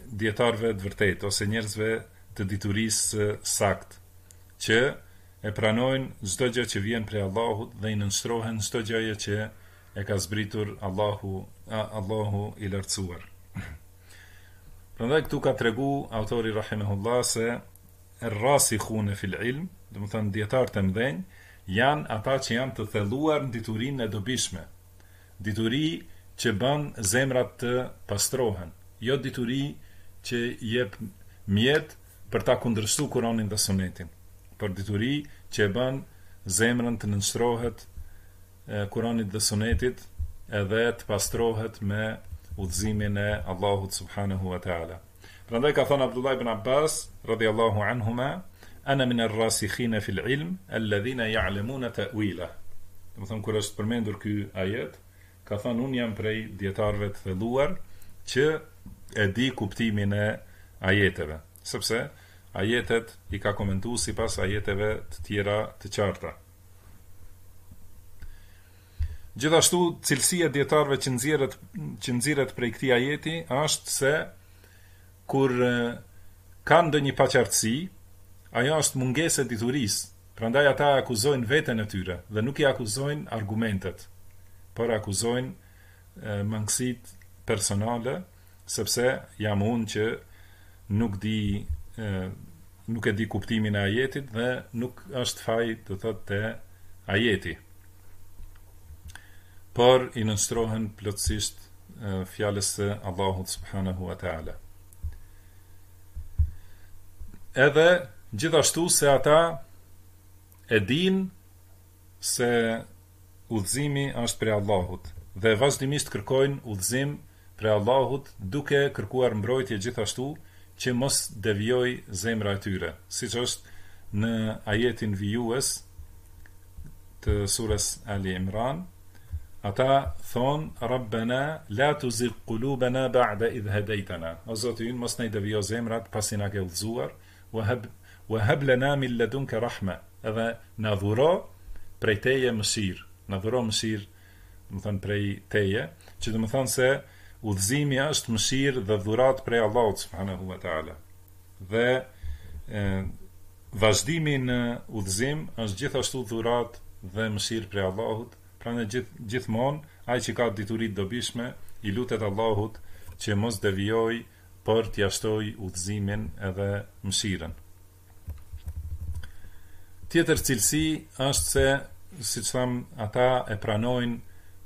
dietarëve të vërtet ose njerëzve të diturisë sakt, që e pranojnë çdo gjë që vjen prej Allahut dhe i nënshtrohen çdo gjëje që e ka zbritur Allahu i lartësuar. Prandaj këtu ka tregu autori rahimahullah se ar-rasikhun fil ilm, do të thënë dietarët e mëdhenj, janë ata që janë të thelluar në diturinë e dobishme. Dituri që bën zemrat të pastrohen, jo dituri që jep mjet për ta kundërshtuar Kur'anin dhe Sunetin, por dituri që e bën zemrën të nënshtrohet Kur'anit dhe Sunetit edhe të pastrohet me udhëzimin e Allahut subhanahu wa taala. Prandaj ka thënë Abdullah ibn Abbas radhiyallahu anhuma, ana min ar-rasikhin fil ilm alladhina ya'lamuna ta'wila. Do të thonë kur është përmendur ky ajet, ka thënë unë jam prej dietarëve të thelluar që e di kuptimin e ajeteve, sepse ajetet i ka komentuar sipas ajeteve të tjera të qarta. Gjithashtu, cilësia e dietarëve që nxirret prej këtij ajeti është se kur kanë ndonjë paqartësi, ajo është mungesë e diturisë. Prandaj ata akuzojnë veten e tyre dhe nuk i akuzojnë argumentet, por akuzojnë mangësitë personale, sepse jam unë që nuk e di kuptimin e ajetit dhe nuk është faj të thotë te ajeti. Por i nënshtrohen plotësisht fjalës së Allahut subhanahu wa taala. Edhe gjithashtu se ata e din se udhëzimi është prej Allahut dhe vazhdimisht kërkojnë udhëzim prej Allahut duke kërkuar mbrojtje gjithashtu që mos devijoj zemra e tyre, siç është në ajetin vijues të surës Ali Imran. Ata thonë, Rabbena, la tuzigh qulubana ba'da idh hadaytana. O Zoti ynë, mos na i devijo zemrat pasi na ke udhëzuar, wa hab lana min ladunka rahma. Edhe na dhuro prej teje mëshirë. Na dhuro mëshirë, do të thënë prej teje, që do të thënë se udhëzimi është mëshirë dhe dhurat prej Allahut subhanahu wa taala. Dhe vazhdimi në udhëzim është gjithashtu dhurat dhe mëshirë prej Allahut. Pra në gjithmonë, ai që ka dituri të dobishme, i lutet Allahut që mos devijoj, por t'ia shtoj udhëzimin edhe mëshirën. Tjetër cilësi është se, siç tham, ata e pranojnë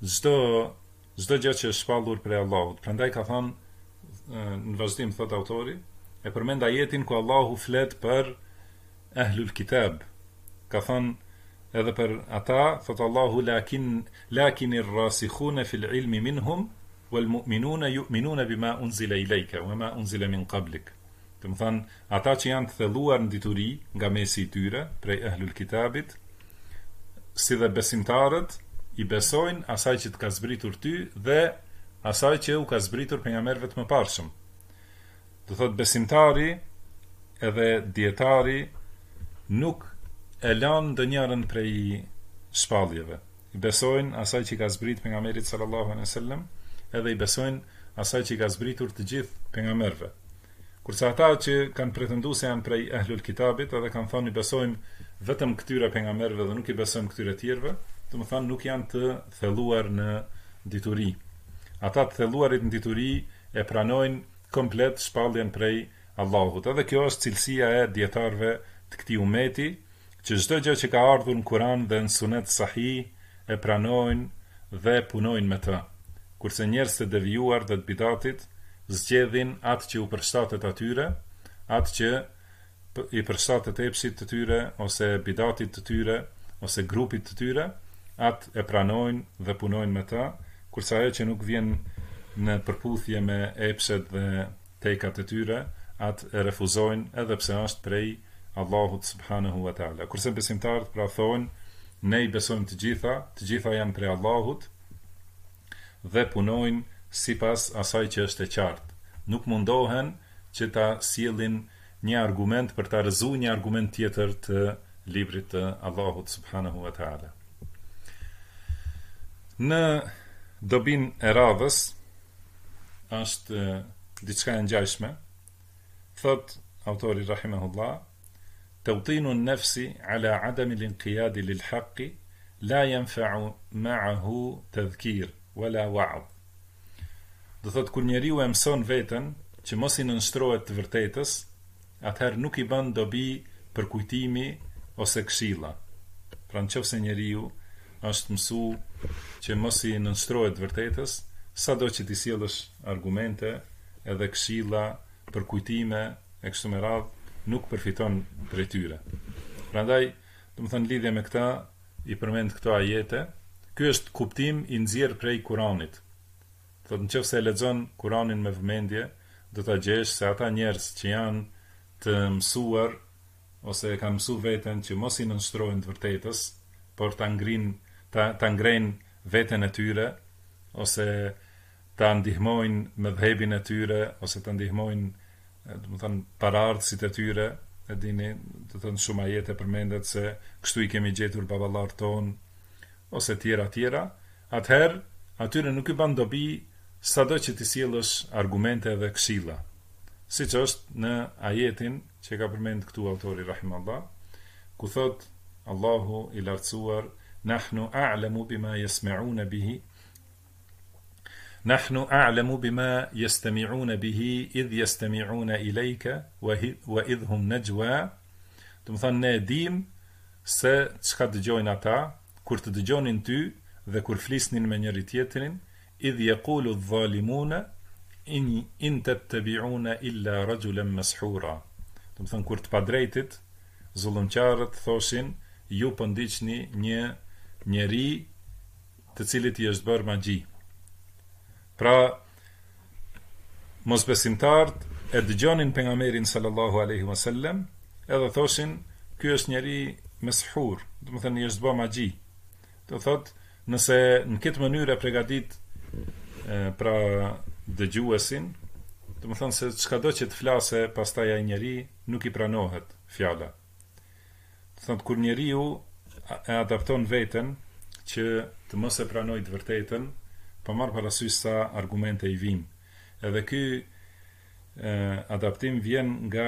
çdo gjë që është shpallur prej Allahut. Prandaj ka thënë në vazhdim thot autori, e përmend ajetin ku Allahu flet për ahlul kitab. Ka thënë edhe për ata, thot Allahu, lakin ir-rasikhuna fil ilmi minhum wal mu'minuna yu'minuna bima unzila ilayka wa ma unzila min qablik. Do të thonë, ata që janë të thelluar në dituri nga mesi i tyre, prej ahlul kitabit, si dhe besimtarët, i besojnë asaj që të ka zbritur ty dhe asaj që u ka zbritur pejgamberëve të mëparshëm. Do thot besimtari edhe dietari nuk e lanë ndonjërin prej shpalljeve. I besojnë asaj që ka zbrit pejgamberit sallallahu alaihi wasallam, edhe i besojnë asaj që ka zbritur të gjithë pejgamberëve. Kurse ata që kanë pretenduar se janë prej ahlul kitabit, edhe kanë thënë i besojmë vetëm këtyre pejgamberëve dhe nuk i besojmë këtyre tjerëve, do të thonë nuk janë të thelluar në dituri. Ata të thelluarit në dituri e pranojnë komplet shpalljen prej Allahut. Edhe kjo është cilësia e dietarëve të këtij umeti, që çdo gjë që ka ardhur në Kur'an dhe në Sunet sahih e pranojnë dhe punojnë me të. Kurse njerëzit e devijuar dhe të bidatit zgjedhin atë që u përshtatet atyre, atë që i përshtatet epshit të tyre ose bidatit të tyre ose grupit të tyre, atë e pranojnë dhe punojnë me të, kurse ajo që nuk vjen në përputhje me epshet dhe tekat e tyre, atë e refuzojnë edhe pse është prej Allahut subhanahu wa taala. Kurse besimtarët pra thonë, ne i besojmë të gjitha janë prej Allahut dhe punojnë sipas asaj që është e qartë. Nuk mundohen që ta sjellin një argument për ta rrëzuar një argument tjetër të librit të Allahut subhanahu wa taala. Në dobin e radhës është diçka e ngjashme, thot autori rahimahullah, توطين النفس على عدم الانقياد للحق لا ينفع معه تذكير ولا وعظ. Do thot kur njeriu e mëson veten që mos i nënshtrohet të vërtetës, atëherë nuk i bën dobi për kujtimi ose këshilla. Pra nëse njeriu është mësu që mos i nënshtrohet të vërtetës, sado që t'i sjellësh argumente edhe këshilla për kujtime e kështu me radhë, nuk përfiton prej tyre. Prandaj, domethënë lidhje me këtë i përmend këto ajete. Ky është kuptim i nxjerr prej Kuranit. Thotë nëse e lexon Kuranin me vëmendje, do ta gjesh se ata njerëz që janë të mësuar ose e kanë mësuar veten që mos i nënshtrohen të vërtetës, por ta ngrejnë veten e tyre ose ta ndihmojnë mëdhëbin e tyre ose ta ndihmojnë domethënë paraardhësit e tyre, e dini, do të thënë shumë ajete përmendet se kështu i kemi gjetur baballar ton ose tjera, atëherë atyre nuk i bën dobi sado që t'i sjellësh argumente dhe këshilla. Siç është në ajetin që ka përmend këtu autori rahimahullah, ku thot Allahu i lartësuar, nahnu a'lamu bima yasma'una bihi نحن أعلم بما يستمعون به إذ يستمعون إليك وإذ هم نجوى. Do të thonë ne dim se çka dëgjojnë ata kur të dëgjonin ty dhe kur flisnin me njëri tjetrin, idh yaqulu adh-dhalimuna in tattabi'una illa rajulan mashhura. Do të thonë kur të padrejtit zullumqtarët thoshin ju po ndiqni një njeri të cilit i është bërë magji. Pra, mosbesimtarët e dëgjonin pejgamberin sallallahu alaihi wasallam, edhe thoshin, ky është njeri meshur, do të thënë i është bërë magji. Do thotë, nëse në këtë mënyrë e përgatit pra dëgjuesin, do të thënë se çkado që të flase pastaj ai njeri nuk i pranohet fjala. Do thotë kur njeriu e adapton veten që të mos e pranojë të vërtetën, pa marrë parasysh sa argumente i vijnë. Edhe ky adaptim vjen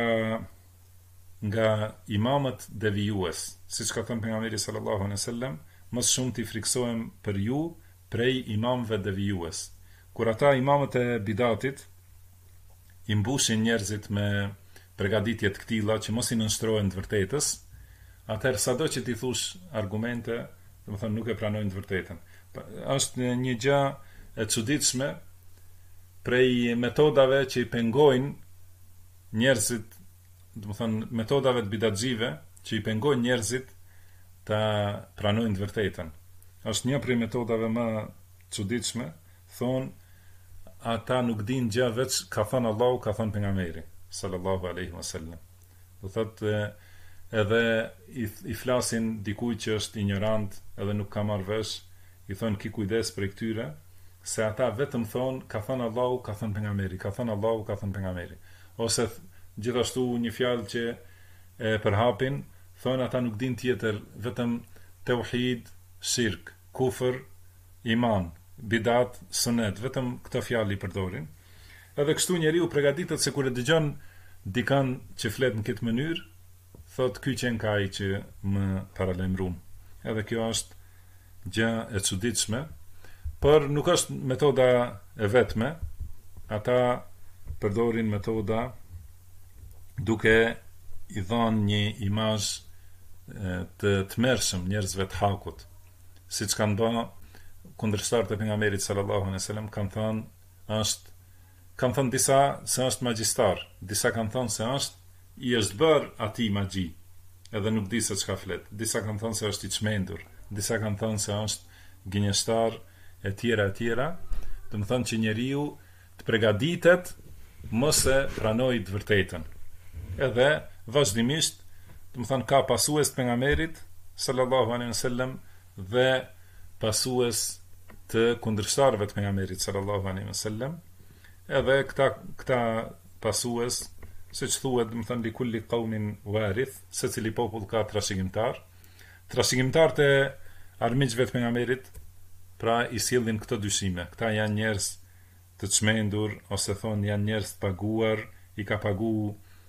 nga imamët devijues. Siç ka thënë pejgamberi sallallahu alaihi wasallam, mos shumë t'i friksohem për ju prej imamëve devijues. Kur ata imamët e bidatit i mbushin njerëzit me përgatitje të këtilla që mos i nënshtrohen të vërtetës, atëherë sado që t'i thush argumente, domethënë nuk e pranojnë të vërtetën. Është një gjë e çuditshme prej metodave që i pengojnë njerëzit, domethënë metodave të bidatxive që i pengojnë njerëzit ta pranojnë të vërtetën. Është një prej metodave më çuditshme, thonë ata nuk dinë gjë veç ka thënë Allahu, ka thënë pejgamberi sallallahu alaihi wasallam. Do thotë edhe i flasin dikujt që është ignorant edhe nuk ka marrë vesh, i thonë ki kujdes për këtyre, se ata vetëm thonë ka thënë Allahu, ka thënë pejgamberi, ka thënë Allahu, ka thënë pejgamberi. Ose gjithashtu një fjalë që e përhapin, thonë ata nuk dinë tjetër vetëm tauhid, shirk, kufër, iman, bidat, sunet, vetëm këto fjalë i përdorin. Edhe kështu njeriu përgatitet se kur e dëgjon dikan që flet në këtë mënyrë, thot ky qen ka ai që më paralajmëron. Edhe kjo është gjë e çuditshme, por nuk është metoda e vetme. Ata përdorin metoda duke i dhënë një imazh të tmerrshëm njerëzve të hakut, siç kanë bërë kundërshtarët e pejgamberit sallallahu alaihi wasallam, kanë thënë disa se është magjistar, disa kanë thënë se i është bërë ati magji, edhe nuk di se çka flet. Disa kanë thënë se është i çmendur, disa kanë thënë se është gënjeshtar, e tjera. Do të thonë që njeriu të përgatitet mos e pranojë të vërtetën. Edhe vazhdimisht, do të thonë ka pasues të pejgamberit sallallahu alaihi wasallam dhe pasues të kundërshtarëve të pejgamberit sallallahu alaihi wasallam. Edhe këta pasues, siç thuhet, do të thonë likulli qaumin warith, secili popull ka trashëgimtar. Trashëgimtarët e armiqve të pejgamberit pra i sillin këto dyshime. Këta janë njerëz të çmendur, ose thonë janë njerëz të paguar, i ka pagu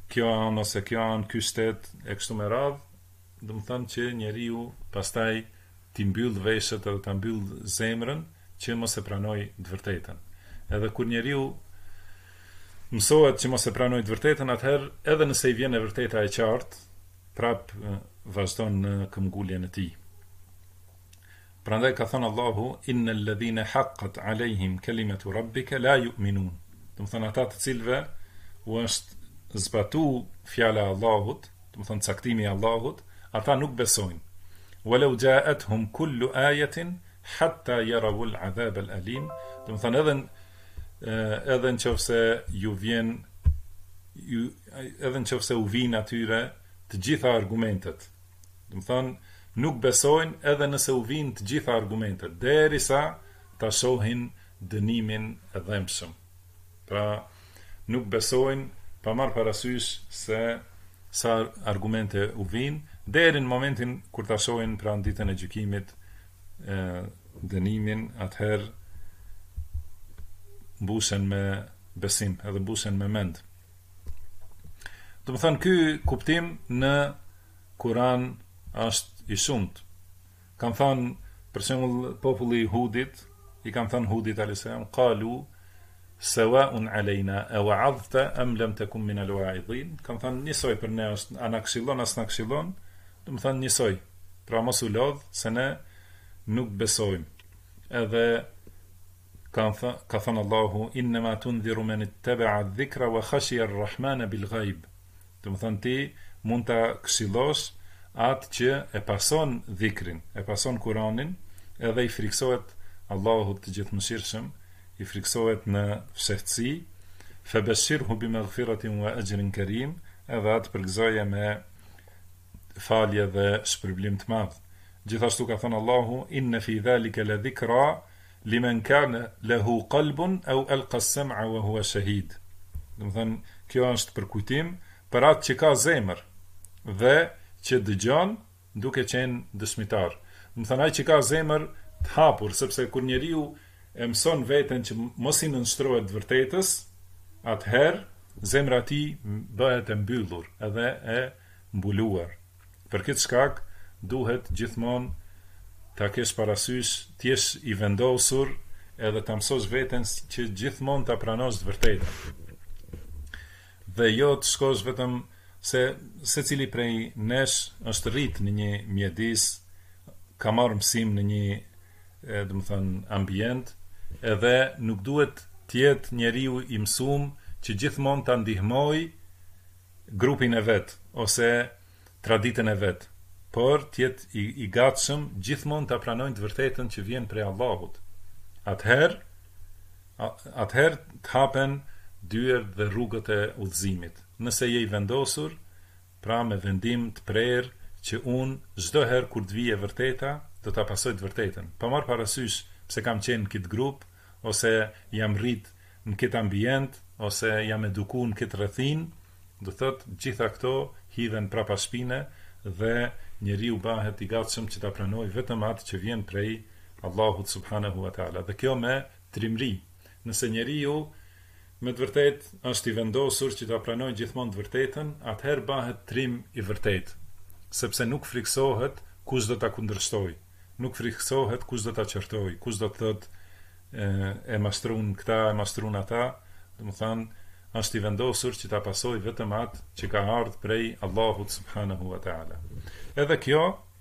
kjo anë ose kjo anë, ky shtet e kështu me radhë, do të thonë që njeriu pastaj t'i mbyll veshët edhe ta mbyll zemrën që mos e pranoj të vërtetën. Edhe kur njeriu mësohet që mos e pranoj të vërtetën, atëherë edhe nëse i vjen e vërteta e qartë, prap vazhdon në këmbguljen e tij. Prandaj ka thënë Allahu, innal ladhina haqqat alejhim kalimatu rabbika la yu'minun. Do të thonë ata të cilëve u është zbatu fjala e Allahut, do të thonë caktimi i Allahut, ata nuk besojnë. Walau ja'atuhum kullu ayatin hatta yarawu al-'adhab al-alim. Do të thonë edhe nëse ju vjen edhe nëse u vijnë atyre të gjitha argumentet. Do të thonë nuk besojnë edhe nëse u vijnë të gjitha argumentet, derisa ta shohin dënimin e dhëmshëm. Pra, nuk besojnë pa marrë parasysh se sa argumente u vijnë, deri në momentin kur ta shohin pra në ditën e gjykimit dënimin, atëherë mbusen me besim, edhe mbusen me mend. Do të thonë ky kuptim në Kur'an është i shumt. Kanë thënë për shembull populli i Hudit, i kanë thënë Hudit alayhis salam, qalu sawa'un alayna aw wa'adhta am lam takun min al-wa'idhin. Kanë thënë njësoj për ne, është ana këshillon as na këshillon, do të thënë njësoj. Pra mos u lodh se ne nuk besojmë. Edhe ka thënë Allahu, innama tundhiru man ittaba'a adh-dhikra wa khashiya ar-rahmana bil ghaib. Do të thënë ti mund ta këshillosh atë që e pason dhikrin, e pason Kur'anin, edhe i friksohet Allahut të gjithëmëshirshëm, i friksohet në fshehtësi, fabashshirhu bimaghfiratin wa ajrin karim, edhe atë përgëzoje me falje dhe shpërblim të madh. Gjithashtu ka thënë Allahu, inna fi dhalika la dhikra liman kana lahu qalbun aw alqa as-sam'a wa huwa shahid. Do të thënë, kjo është për kujtim për atë që ka zemër dhe që dëgjon duke qenë dëshmitar. Do të thënë ai që ka zemër të hapur, sepse kur njeriu e mëson veten që mos i nënshtrohet të vërtetës, atëherë zemra e tij bëhet e mbyllur edhe e mbuluar. Për këtë shkak duhet gjithmonë ta kesh parasysh, të jesh i vendosur edhe ta mësosh veten që gjithmonë ta pranosh të vërtetën. Dhe jo të shkosh vetëm se secili prej nesh është rrit në një mjedis, ka marrë mësim në një, do të thënë, ambient, edhe nuk duhet të jetë njeriu i mësuar që gjithmonë ta ndihmoj grupin e vet ose traditën e vet, por të jetë i gatshëm gjithmonë ta pranojnë të vërtetën që vjen prej Allahut. Atëherë të hapen dyert dhe rrugët e udhëzimit. Nëse je i vendosur, pra me vendim të prerë që unë çdo herë kur të vijë e vërteta, do ta pasoj të vërtetën. Pa marrë parasysh pse kam qenë në këtë grup, ose jam rrit në këtë ambient, ose jam edukuar në këtë rrethin, do thotë gjitha këto hidhen prapa shpine dhe njeriu bëhet i gatshëm që ta pranojë vetëm atë që vjen prej Allahut subhanahu wa taala. Dhe kjo me trimëri. Nëse njeriu me të vërtet është i vendosur që ta pranojë gjithmonë të vërtetën, atëherë bëhet trim i vërtet, sepse nuk friksohet kush do ta kundërshtojë, nuk friksohet kush do ta qortoj, kush do të thotë e mastrun këta, e mastrun ata, do të thonë është i vendosur që ta pasojë vetëm atë që ka ardhur prej Allahut subhanahu wa taala. Edhe kjo,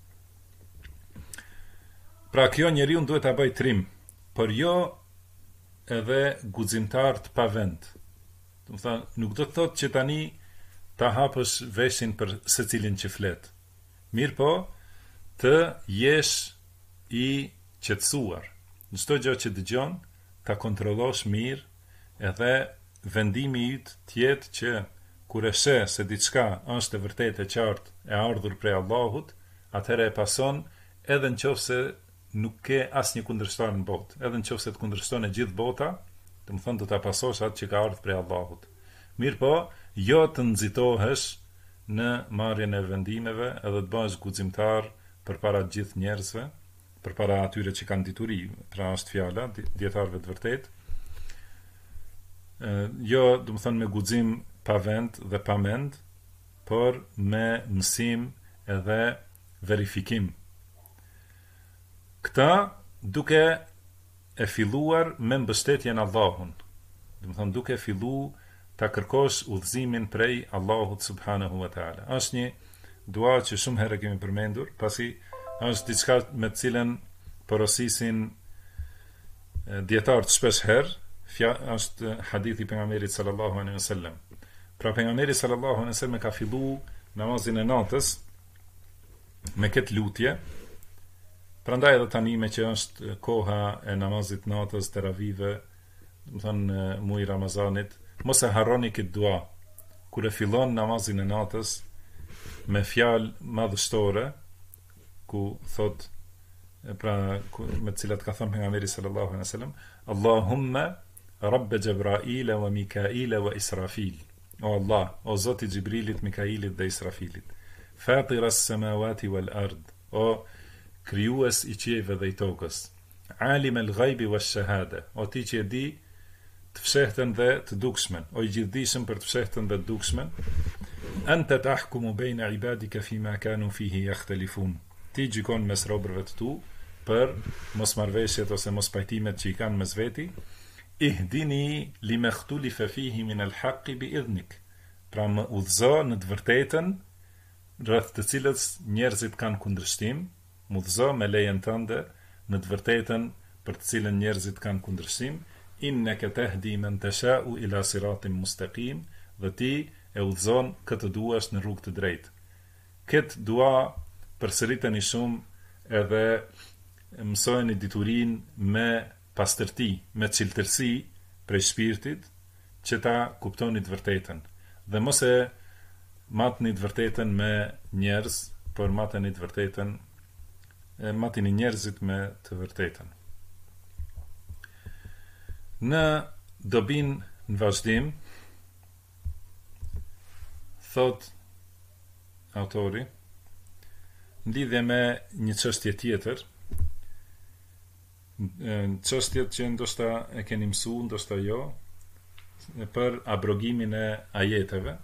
pra kjo njeriu duhet ta bëjë trim, por jo edhe guximtar të pavend. Do të thonë, nuk do të thotë që tani ta hapësh veshin për secilin që flet. Mirë po, të jesh i qetësuar. Çdo gjë që dëgjon, ta kontrollosh mirë, edhe vendimi yt të jetë që kur e sheh se diçka është e vërtetë e qartë, e ardhur prej Allahut, atëherë e pason edhe nëse nuk ke asnjë kundërshtar në botë, edhe nëse të kundërshton e gjithë bota, do të thonë do ta pasosh atë që ka ardhur prej Allahut. Mirë po, jo të nxitohesh në marrjen e vendimeve edhe të bëhesh guximtar përpara të gjithë njerëzve, përpara atyre që kanë dituri, pra është fjala dietarëve të vërtet. Jo, do të thonë me guxim pa vend dhe pa mend, por me mësim edhe verifikim. Këta duke e filluar me mbështetjen Allahun. Do të thonë duke filluar ta kërkosh udhëzimin prej Allahut subhanahu wa taala. Është një dua që shumë herë kemi përmendur, pasi është diçka me të cilën porosisin dietarët shpesh herë, është hadithi pejgamberit sallallahu alaihi wasallam. Pra pejgamberi sallallahu alaihi wasallam ka filluar namazin e natës me këtë lutje. Prandaj edhe tani me që është koha e namazit natës, teravive, do të thonë muaj Ramazanit, mos e harroni këtë dua kur e fillon namazin e natës me fjalë madhështore ku thot me të cilat ka thënë pejgamberi sallallahu alaihi wasallam, Allahumma rabb Jibrail wa Mikail wa Israfil. O Allah, o Zoti i Xhibrilit, Mikailit dhe Israfilit. Fatir as-samawati wal ard. O krijues i qiejve dhe i tokës. Alim al-ghaibi wash-shahada. O ti që e di të fshehtën dhe të dukshmen, o i gjithdijshëm për të fshehtën dhe të dukshmen. Anta tahkumu baina ibadika fima kanu fihi yakhtalifun. Ti gjykon mes robërve të tu për mosmarrveshjet ose mospajtimet që i kanë mes veti. Ihdini lima ikhtulifa fihi min al-haqqi bi'idhnik. Pra më udhëzo në të vërtetën rreth të cilës njerëzit kanë kundërshtim, më udhëzo me lejen tënde në të vërtetën për të cilën njerëzit kanë kundërshtim. Innaka tahdi man tasha'u ila siratin mustaqim, dhe ti e udhëzon këtë duash në rrugë të drejtë. Këtë dua përsëriteni shumë edhe mësojeni diturinë me pastërti, me çiltërsi prej shpirtit, që ta kuptoni të vërtetën. Dhe mos e matni të vërtetën me njerëz, por mateni të vërtetën, matini njerëzit me të vërtetën. Në dobin në vazhdim, thot autori, në lidhje me një çështje tjetër, çështjet që ndoshta e keni mësuar, ndoshta jo, për abrogimin e ajeteve.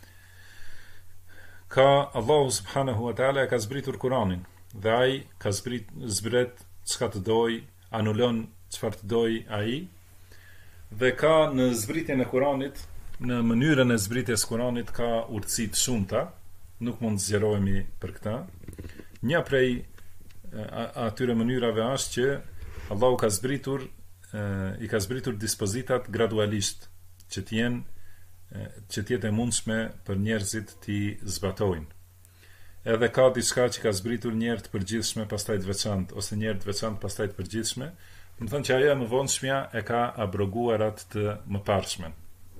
Ka Allahu subhanahu wa taala ka zbritur Kur'anin, dhe ai ka zbret çka të doj, anulon çfarë të doj ai, dhe ka në zbritjen e Kur'anit, në mënyrën e zbritjes Kur'anit ka urtësi të shumta, nuk mund të zgjerohemi për këtë. Një prej atyre mënyrave është që Allahu ka zbritur, i ka zbritur dispozitat gradualisht, që të jetë e mundshme për njerëzit t'i zbatojnë. Edhe ka diçka që ka zbritur njerë të përgjithshme, pastaj të veçantë, ose njerë të veçantë, pastaj të përgjithshme. Do të thonë që ajo e mëvonshmja e ka abroguar atë të mëparshme.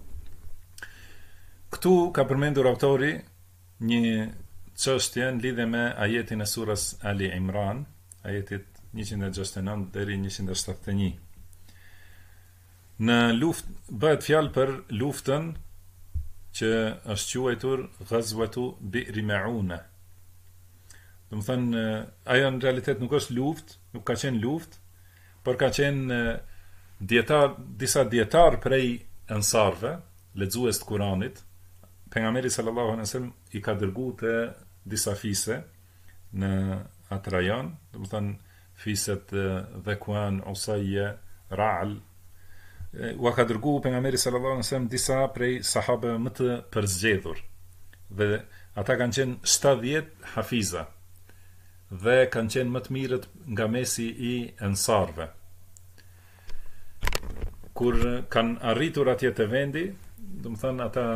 Këtu ka përmendur autori një çështje në lidhje me ajetin e surës Ali Imran, ajetit 169 deri 171. Në luftë bëhet fjalë për luftën që është quajtur Ghazwatu Bi'r Mauna. Do të thënë, ajo në realitet nuk është luftë, nuk ka qenë luftë, por ka qenë disa dietar prej ansarve, lexues të Kuranit. Pejgamberi sallallahu alaihi wasallam i ka dërguar te disa fise në atë rajon, do të thënë fiset Dhakwan, Usayya, Ra'al. U ka dërguar pejgamberi sallallahu alaihi wasallam disa prej sahabëve më të përzgjedhur. Dhe ata kanë qenë 70 hafiza dhe kanë qenë më të mirët nga mesi i ansarve. Kur kanë arritur atje te vendi, do të thënë ata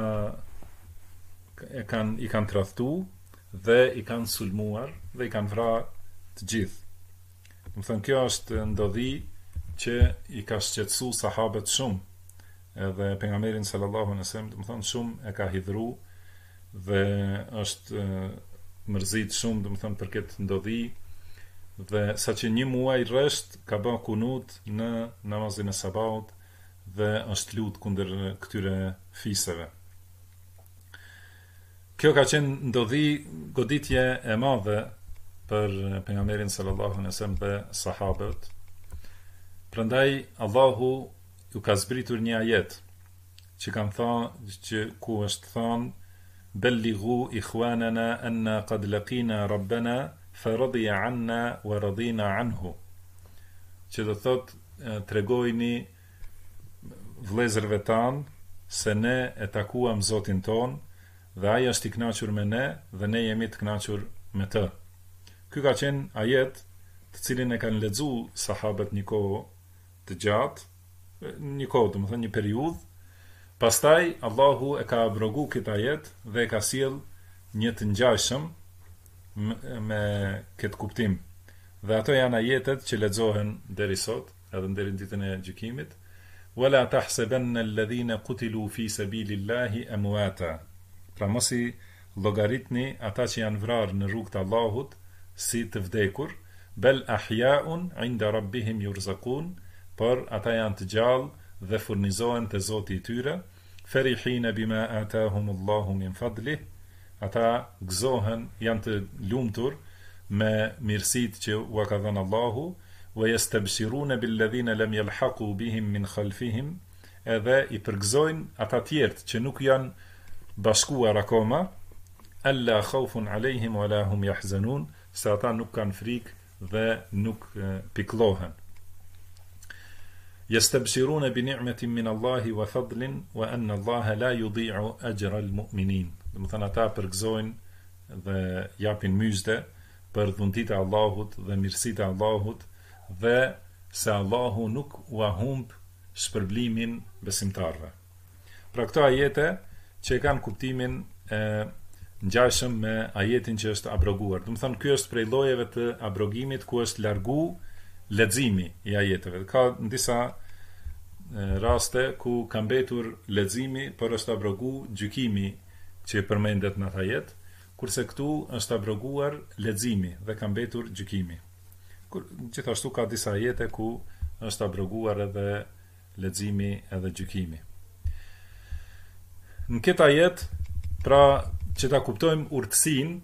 i kanë tradhtuar dhe i kanë sulmuar dhe i kanë vrarë të gjithë. Do të thënë kjo është ndodhi që i ka shqetësu sahabët shumë, edhe pejgamberin sallallahu alaihi wasallam, do të thënë shumë e ka hidhru dhe është mërzit shumë, do të thënë për këtë ndodhi, dhe saqë një muaj rresht ka bën kunut në namazin e sabahut dhe është lut kundër këtyre fiseve. Kjo ka qenë ndodhi goditje e madhe për pejgamberin sallallahu alaihi wasallam dhe sahabët. Prandaj Allahu ju ka zbritur një ajet që kanë thënë që ku është thënë bellighu ikhwanana anna qad laqina rabbana faradiya anna wa radina anhu, që do thot tregojini vëllezërve tanë se ne e takuam Zotin ton dhe ai është i kënaqur me ne dhe ne jemi të kënaqur me të. Ky ka qenë ajet të cilin e kanë lexuar sahabët një kohë të gjatë, një kohë, domethënë një periudhë. Pastaj Allahu e ka abrogu këtë ajet dhe e ka sjell një të ngjashëm me këtë kuptim. Dhe ato janë ajetet që lexohen deri sot, edhe deri në ditën e gjykimit. Wala tahsabanna alladhina qutilu fi sabilillahi amwata. Pra mos i llogaritni ata që janë vrarë në rrugt të Allahut si të vdekur, bel ahya'un 'inda rabbihim yurzaqun, por ata janë të gjallë dhe furnizohen te Zoti i tyre, farihina bima atahum Allahu min fadlih, ata gëzohen, janë të lumtur me mirësitë që u ka dhënë Allahu, wa yastabshiruna billadhina lam yalhaqu bihim min khalfihim, edhe i përgëzojnë ata tjerë që nuk janë bashkuar akoma, alla khawfun alehim wala hum yahzanun, se ata nuk kanë frikë dhe nuk pikëllohen. Yastabshiruna bi ni'matin min Allahi wa fadlin wa anna Allaha la yudhi'u ajra al-mu'minin. Do të thonë ata përgëzojnë dhe japin myzde për dhuntitë e Allahut dhe mirësitë e Allahut dhe se Allahu nuk u humb shpërblimin besimtarëve. Pra këto ajete që kanë kuptimin e ngjashëm me ajetin që është abroguar. Do të thonë ky është prej llojeve të abrogimit ku është largu leximi i ajeteve. Ka në disa raste ku ka mbetur leximi, por është abrogu gjykimi që përmendet në atë ajet, kurse këtu është abroguar leximi dhe ka mbetur gjykimi. Gjithashtu ka disa ajete ku është abroguar edhe leximi edhe gjykimi. Në këtë ajet, pra që ta kuptojmë urtësinë,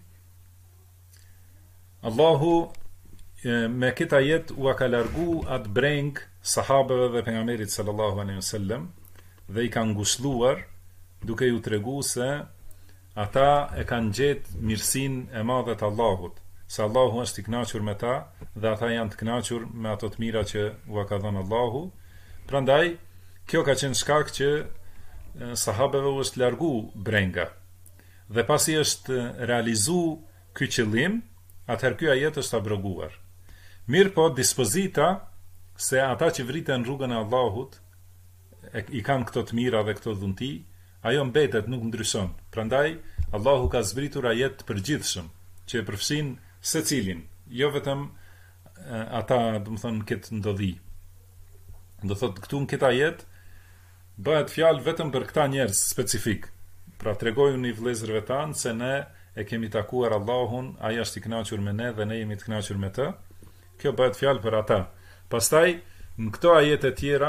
Allahu me këtë ajet u ka largu atë breng sahabëve dhe pejgamberit sallallahu alaihi wasallam dhe i ka ngushëlluar duke ju treguar se ata e kanë gjetë mirësinë e madhe të Allahut, se Allahu është i kënaqur me ta dhe ata janë të kënaqur me ato të mira që u ka dhënë Allahu. Prandaj kjo ka qenë shkak që sahabëve u është largu brenga. Dhe pasi është realizuar ky qëllim, atëherë ky ajet është abroguar. Mirë po, dispozita se ata që vriten në rrugën e Allahut i kanë këto të mira dhe këto dhunti, ajo mbetet, nuk ndryshon. Prandaj Allahu ka zbritur ajet të përgjithshëm që e përfshin secilin, jo vetëm ata, do të thonë, këtë ndodhi. Do thotë këtu në këtë ajet bëhet fjalë vetëm për këta njerëz specifik. Pra tregojuni vëllezërve tanë se ne e kemi takuar Allahun, ai është i kënaqur me ne dhe ne jemi të kënaqur me të. Kjo bëhet fjalë për ata. Pastaj në këto ajete tjera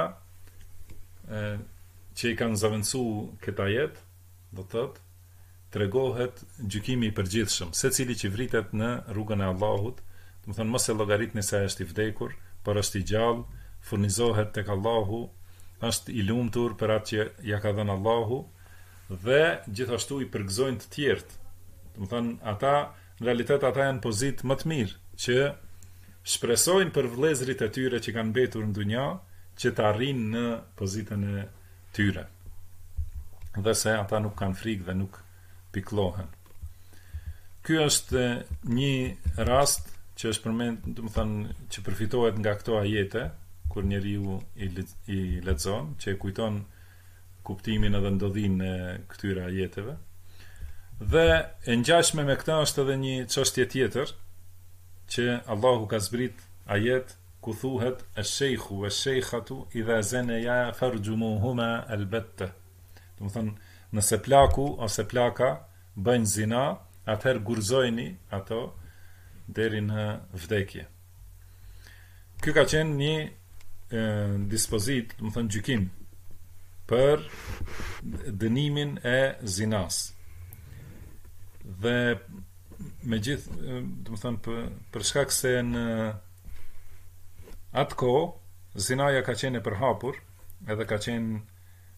që i kanë zavendësuar këtë ajet, do thotë tregohet gjykimi i përgjithshëm, secili që vritet në rrugën e Allahut, do të thonë mos e llogaritni se ai është i vdekur, por është i gjallë, furnizohet tek Allahu, është i lumtur për atë që ja ka dhënë Allahu dhe gjithashtu i përgëzojnë të tjerët. Do të thonë ata në realitet ata janë pozitë më të mirë që shpresojnë për vëllezërit e tyre që kanë mbetur në dunja që të arrijnë në pozitën e tyre. Dhe se ata nuk kanë frikë dhe nuk pikëllohen. Ky është një rast që është përmend, do të thënë, që përfitohet nga këto ajete kur njeriu i lexon, që e kujton kuptimin edhe ndodhinë e këtyre ajeteve. Dhe e ngjashme me këtë është edhe një çështje tjetër që Allahu ka zbrit ajet ku thuhet ash-sheikhu wash-sheikhatu idha zanaya farjumuhuma albatta. Do të thonë, nëse plaku ose plaka bëjnë zina, atëherë gurzojni ato deri në vdekje. Ky ka qenë një dispozit, do të thonë gjykim për dënimin e zinas. Dhe me gjithë, do të thonë, për shkak se në atë kohë zinaja ka qenë e përhapur, edhe ka qenë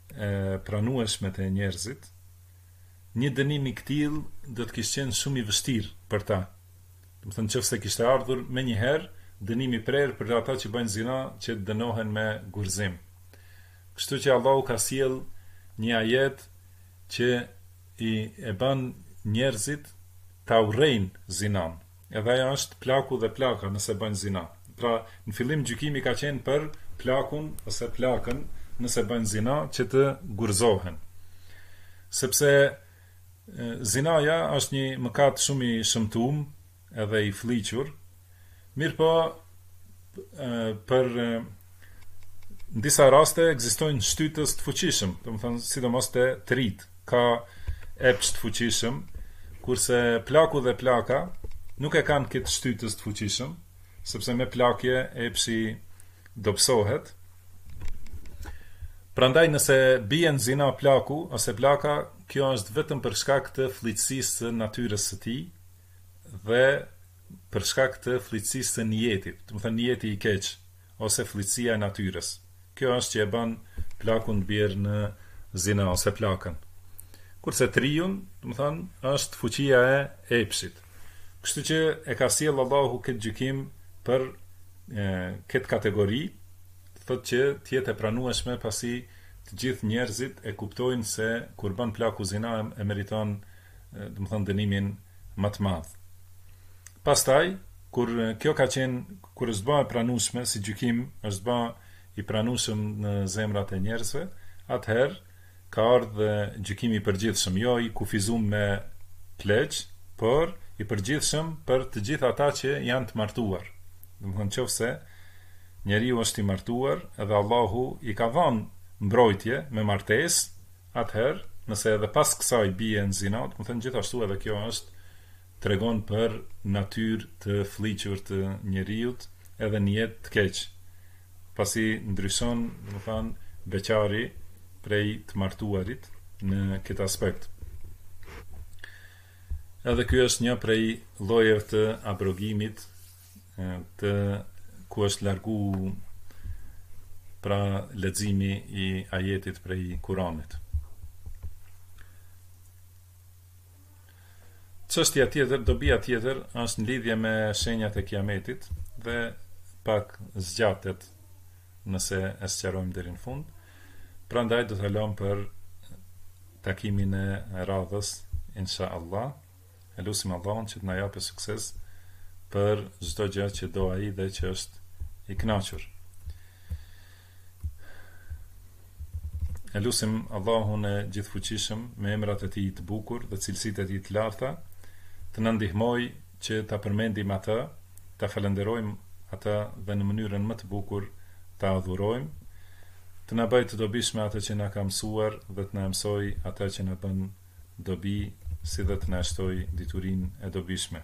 pranueshme të njerëzit, një dënim i këtill do të kishte qenë shumë i vështirë për ta. Do të thënë nëse kishte ardhur më një herë dënimi i prerë për ata që bëjnë zina, që dënohen me gurzim. Kështu që Allahu ka sjell një ajet që e bën njerëzit ta urrejnë zinan. Edhe ajo është plaku dhe plaka nëse bëjnë zina. Pra, në fillim gjykimi ka qenë për plakun ose plakën nëse bëjnë zina që të gurzohen. Sepse zinaja është një mëkat shumë i shëmtuar edhe i fliqur, mirë po për në disa raste ekzistojnë shtytës të fuqishëm, domethënë sidomos te trit, ka epsh të fuqishëm, kurse plaku dhe plaka nuk e kanë këtë shtytës të fuqishëm, sepse me plakje epshi dobësohet. Prandaj nëse bien zina plaku ose plaka, kjo është vetëm për shkak të fliqësisë së natyrës së tij dhe për shkak të fliqësisë së niyetit, do të thënë niyeti i keq ose fliqësia e natyrës. Kjo është që e bën plakun të bjerë në zina ose plakën. Kurse triun, do të thënë, është fuqia e epshit. Kështu që e ka sjell Allahu këtë gjykim për këtë kategori, thotë që të jetë e pranueshme pasi të gjithë njerëzit e kuptojnë se kur bën plaku zina e meriton, do të thënë, dënimin më të madh. Pastaj, kur kjo ka qenë, kur është bërë e pranueshme si gjykim, është bërë i pranueshëm në zemrat e njerëzve, atëherë ka ardhur gjykimi i përgjithshëm, jo i kufizuar me pleq, por i përgjithshëm për të gjithë ata që janë të martuar. Domethënë nëse njeriu është i martuar, edhe Allahu i ka dhënë mbrojtje me martesë, atëherë nëse edhe pas kësaj bie në zina, domethënë gjithashtu edhe kjo tregon për natyrë të fliqur të njeriut edhe një jetë të keq, pasi ndryshon, domethënë beqari prej të martuarit në këtë aspekt. Edhe ky është një prej llojeve të abrogimit të ku është largu pra leximi i ajetit prej Kuranit. Çështja tjetër, dobia tjetër është në lidhje me shenjat e Kiametit dhe pak zgjatet nëse e sqarojmë deri në fund. Prandaj do të lëm për takimin e radhës, inshallah. Elusim Allahun që të na japë sukses për çdo gjë që do ai dhe që është i kënaqur. Elusim Allahun e gjithfuqishëm me emrat e tij të bukur dhe cilësitë e tij të larta, të na ndihmoj që ta përmendim atë, ta falenderojmë atë dhe në mënyrën më të bukur ta adhurojmë, të na bëjë të dobishme atë që na ka mësuar dhe të na mësoj atë që na bën dobi, si dhe të na shtoj diturinë e dobishme.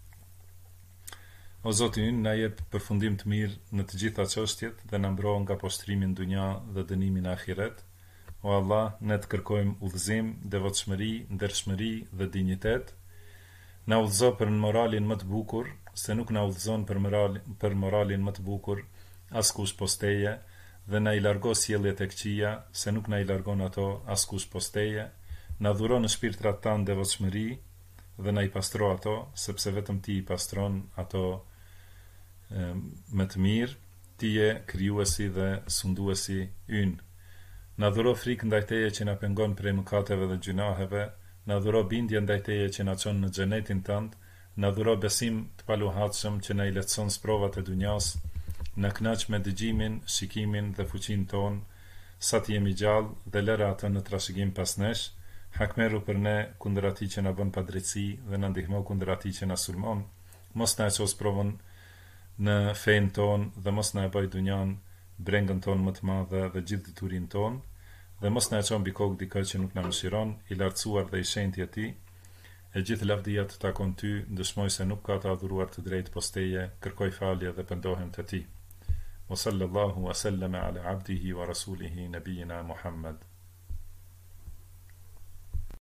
O Zoti ynë, na jep përfundim të mirë në të gjitha çështjet dhe na mbro nga poshtrimi në dunja dhe dënimi në ahiret. O Allah, ne të kërkojmë udhëzim, devotshmëri, ndershmëri dhe dinjitet. Na udhëzo për moralin më të bukur, se nuk na udhëzon për moralin më të bukur askush posteje, dhe na i largo sjelljet e këqija, se nuk na i largon ato askush posteje. Na dhuro në shpirtrat tanë devotshmëri dhe na i pastro ato, sepse vetëm ti i pastron ato më të mirë, ti je krijuesi dhe sunduesi ynë. Na dhuro frikë ndaj teje që na pengon prej mëkateve dhe gjunaheve, na dhuro bindje ndaj teje që na çon në xhenetin tënd, na dhuro besim të paluhatshëm që na i lehtëson sprovat e dunjas, na kënaq me dëgjimin, shikimin dhe fuqinë tonë, sa të jemi gjallë dhe lëre atë në trashëgim pas nesh. Hakmeru për ne kundër atij që na bën padrejtësi dhe na ndihmo kundër atij që na sulmon. Mos na ços provën në fen ton dhe mos na e bëj dunjan brengën ton më të madhe dhe gjithë diturinë ton, dhe mos na e çon mbi kokë dikë që nuk na mëshiron, i lartësuar dhe i shenjtë i tij. E gjithë lavdia të takon ty, dëshmoj se nuk ka të adhuruar të drejtë posteje, kërkoj falje dhe pendohem te ti. Wa sallallahu wa sallama ala abdihi wa rasulihi nabiyina Muhammad.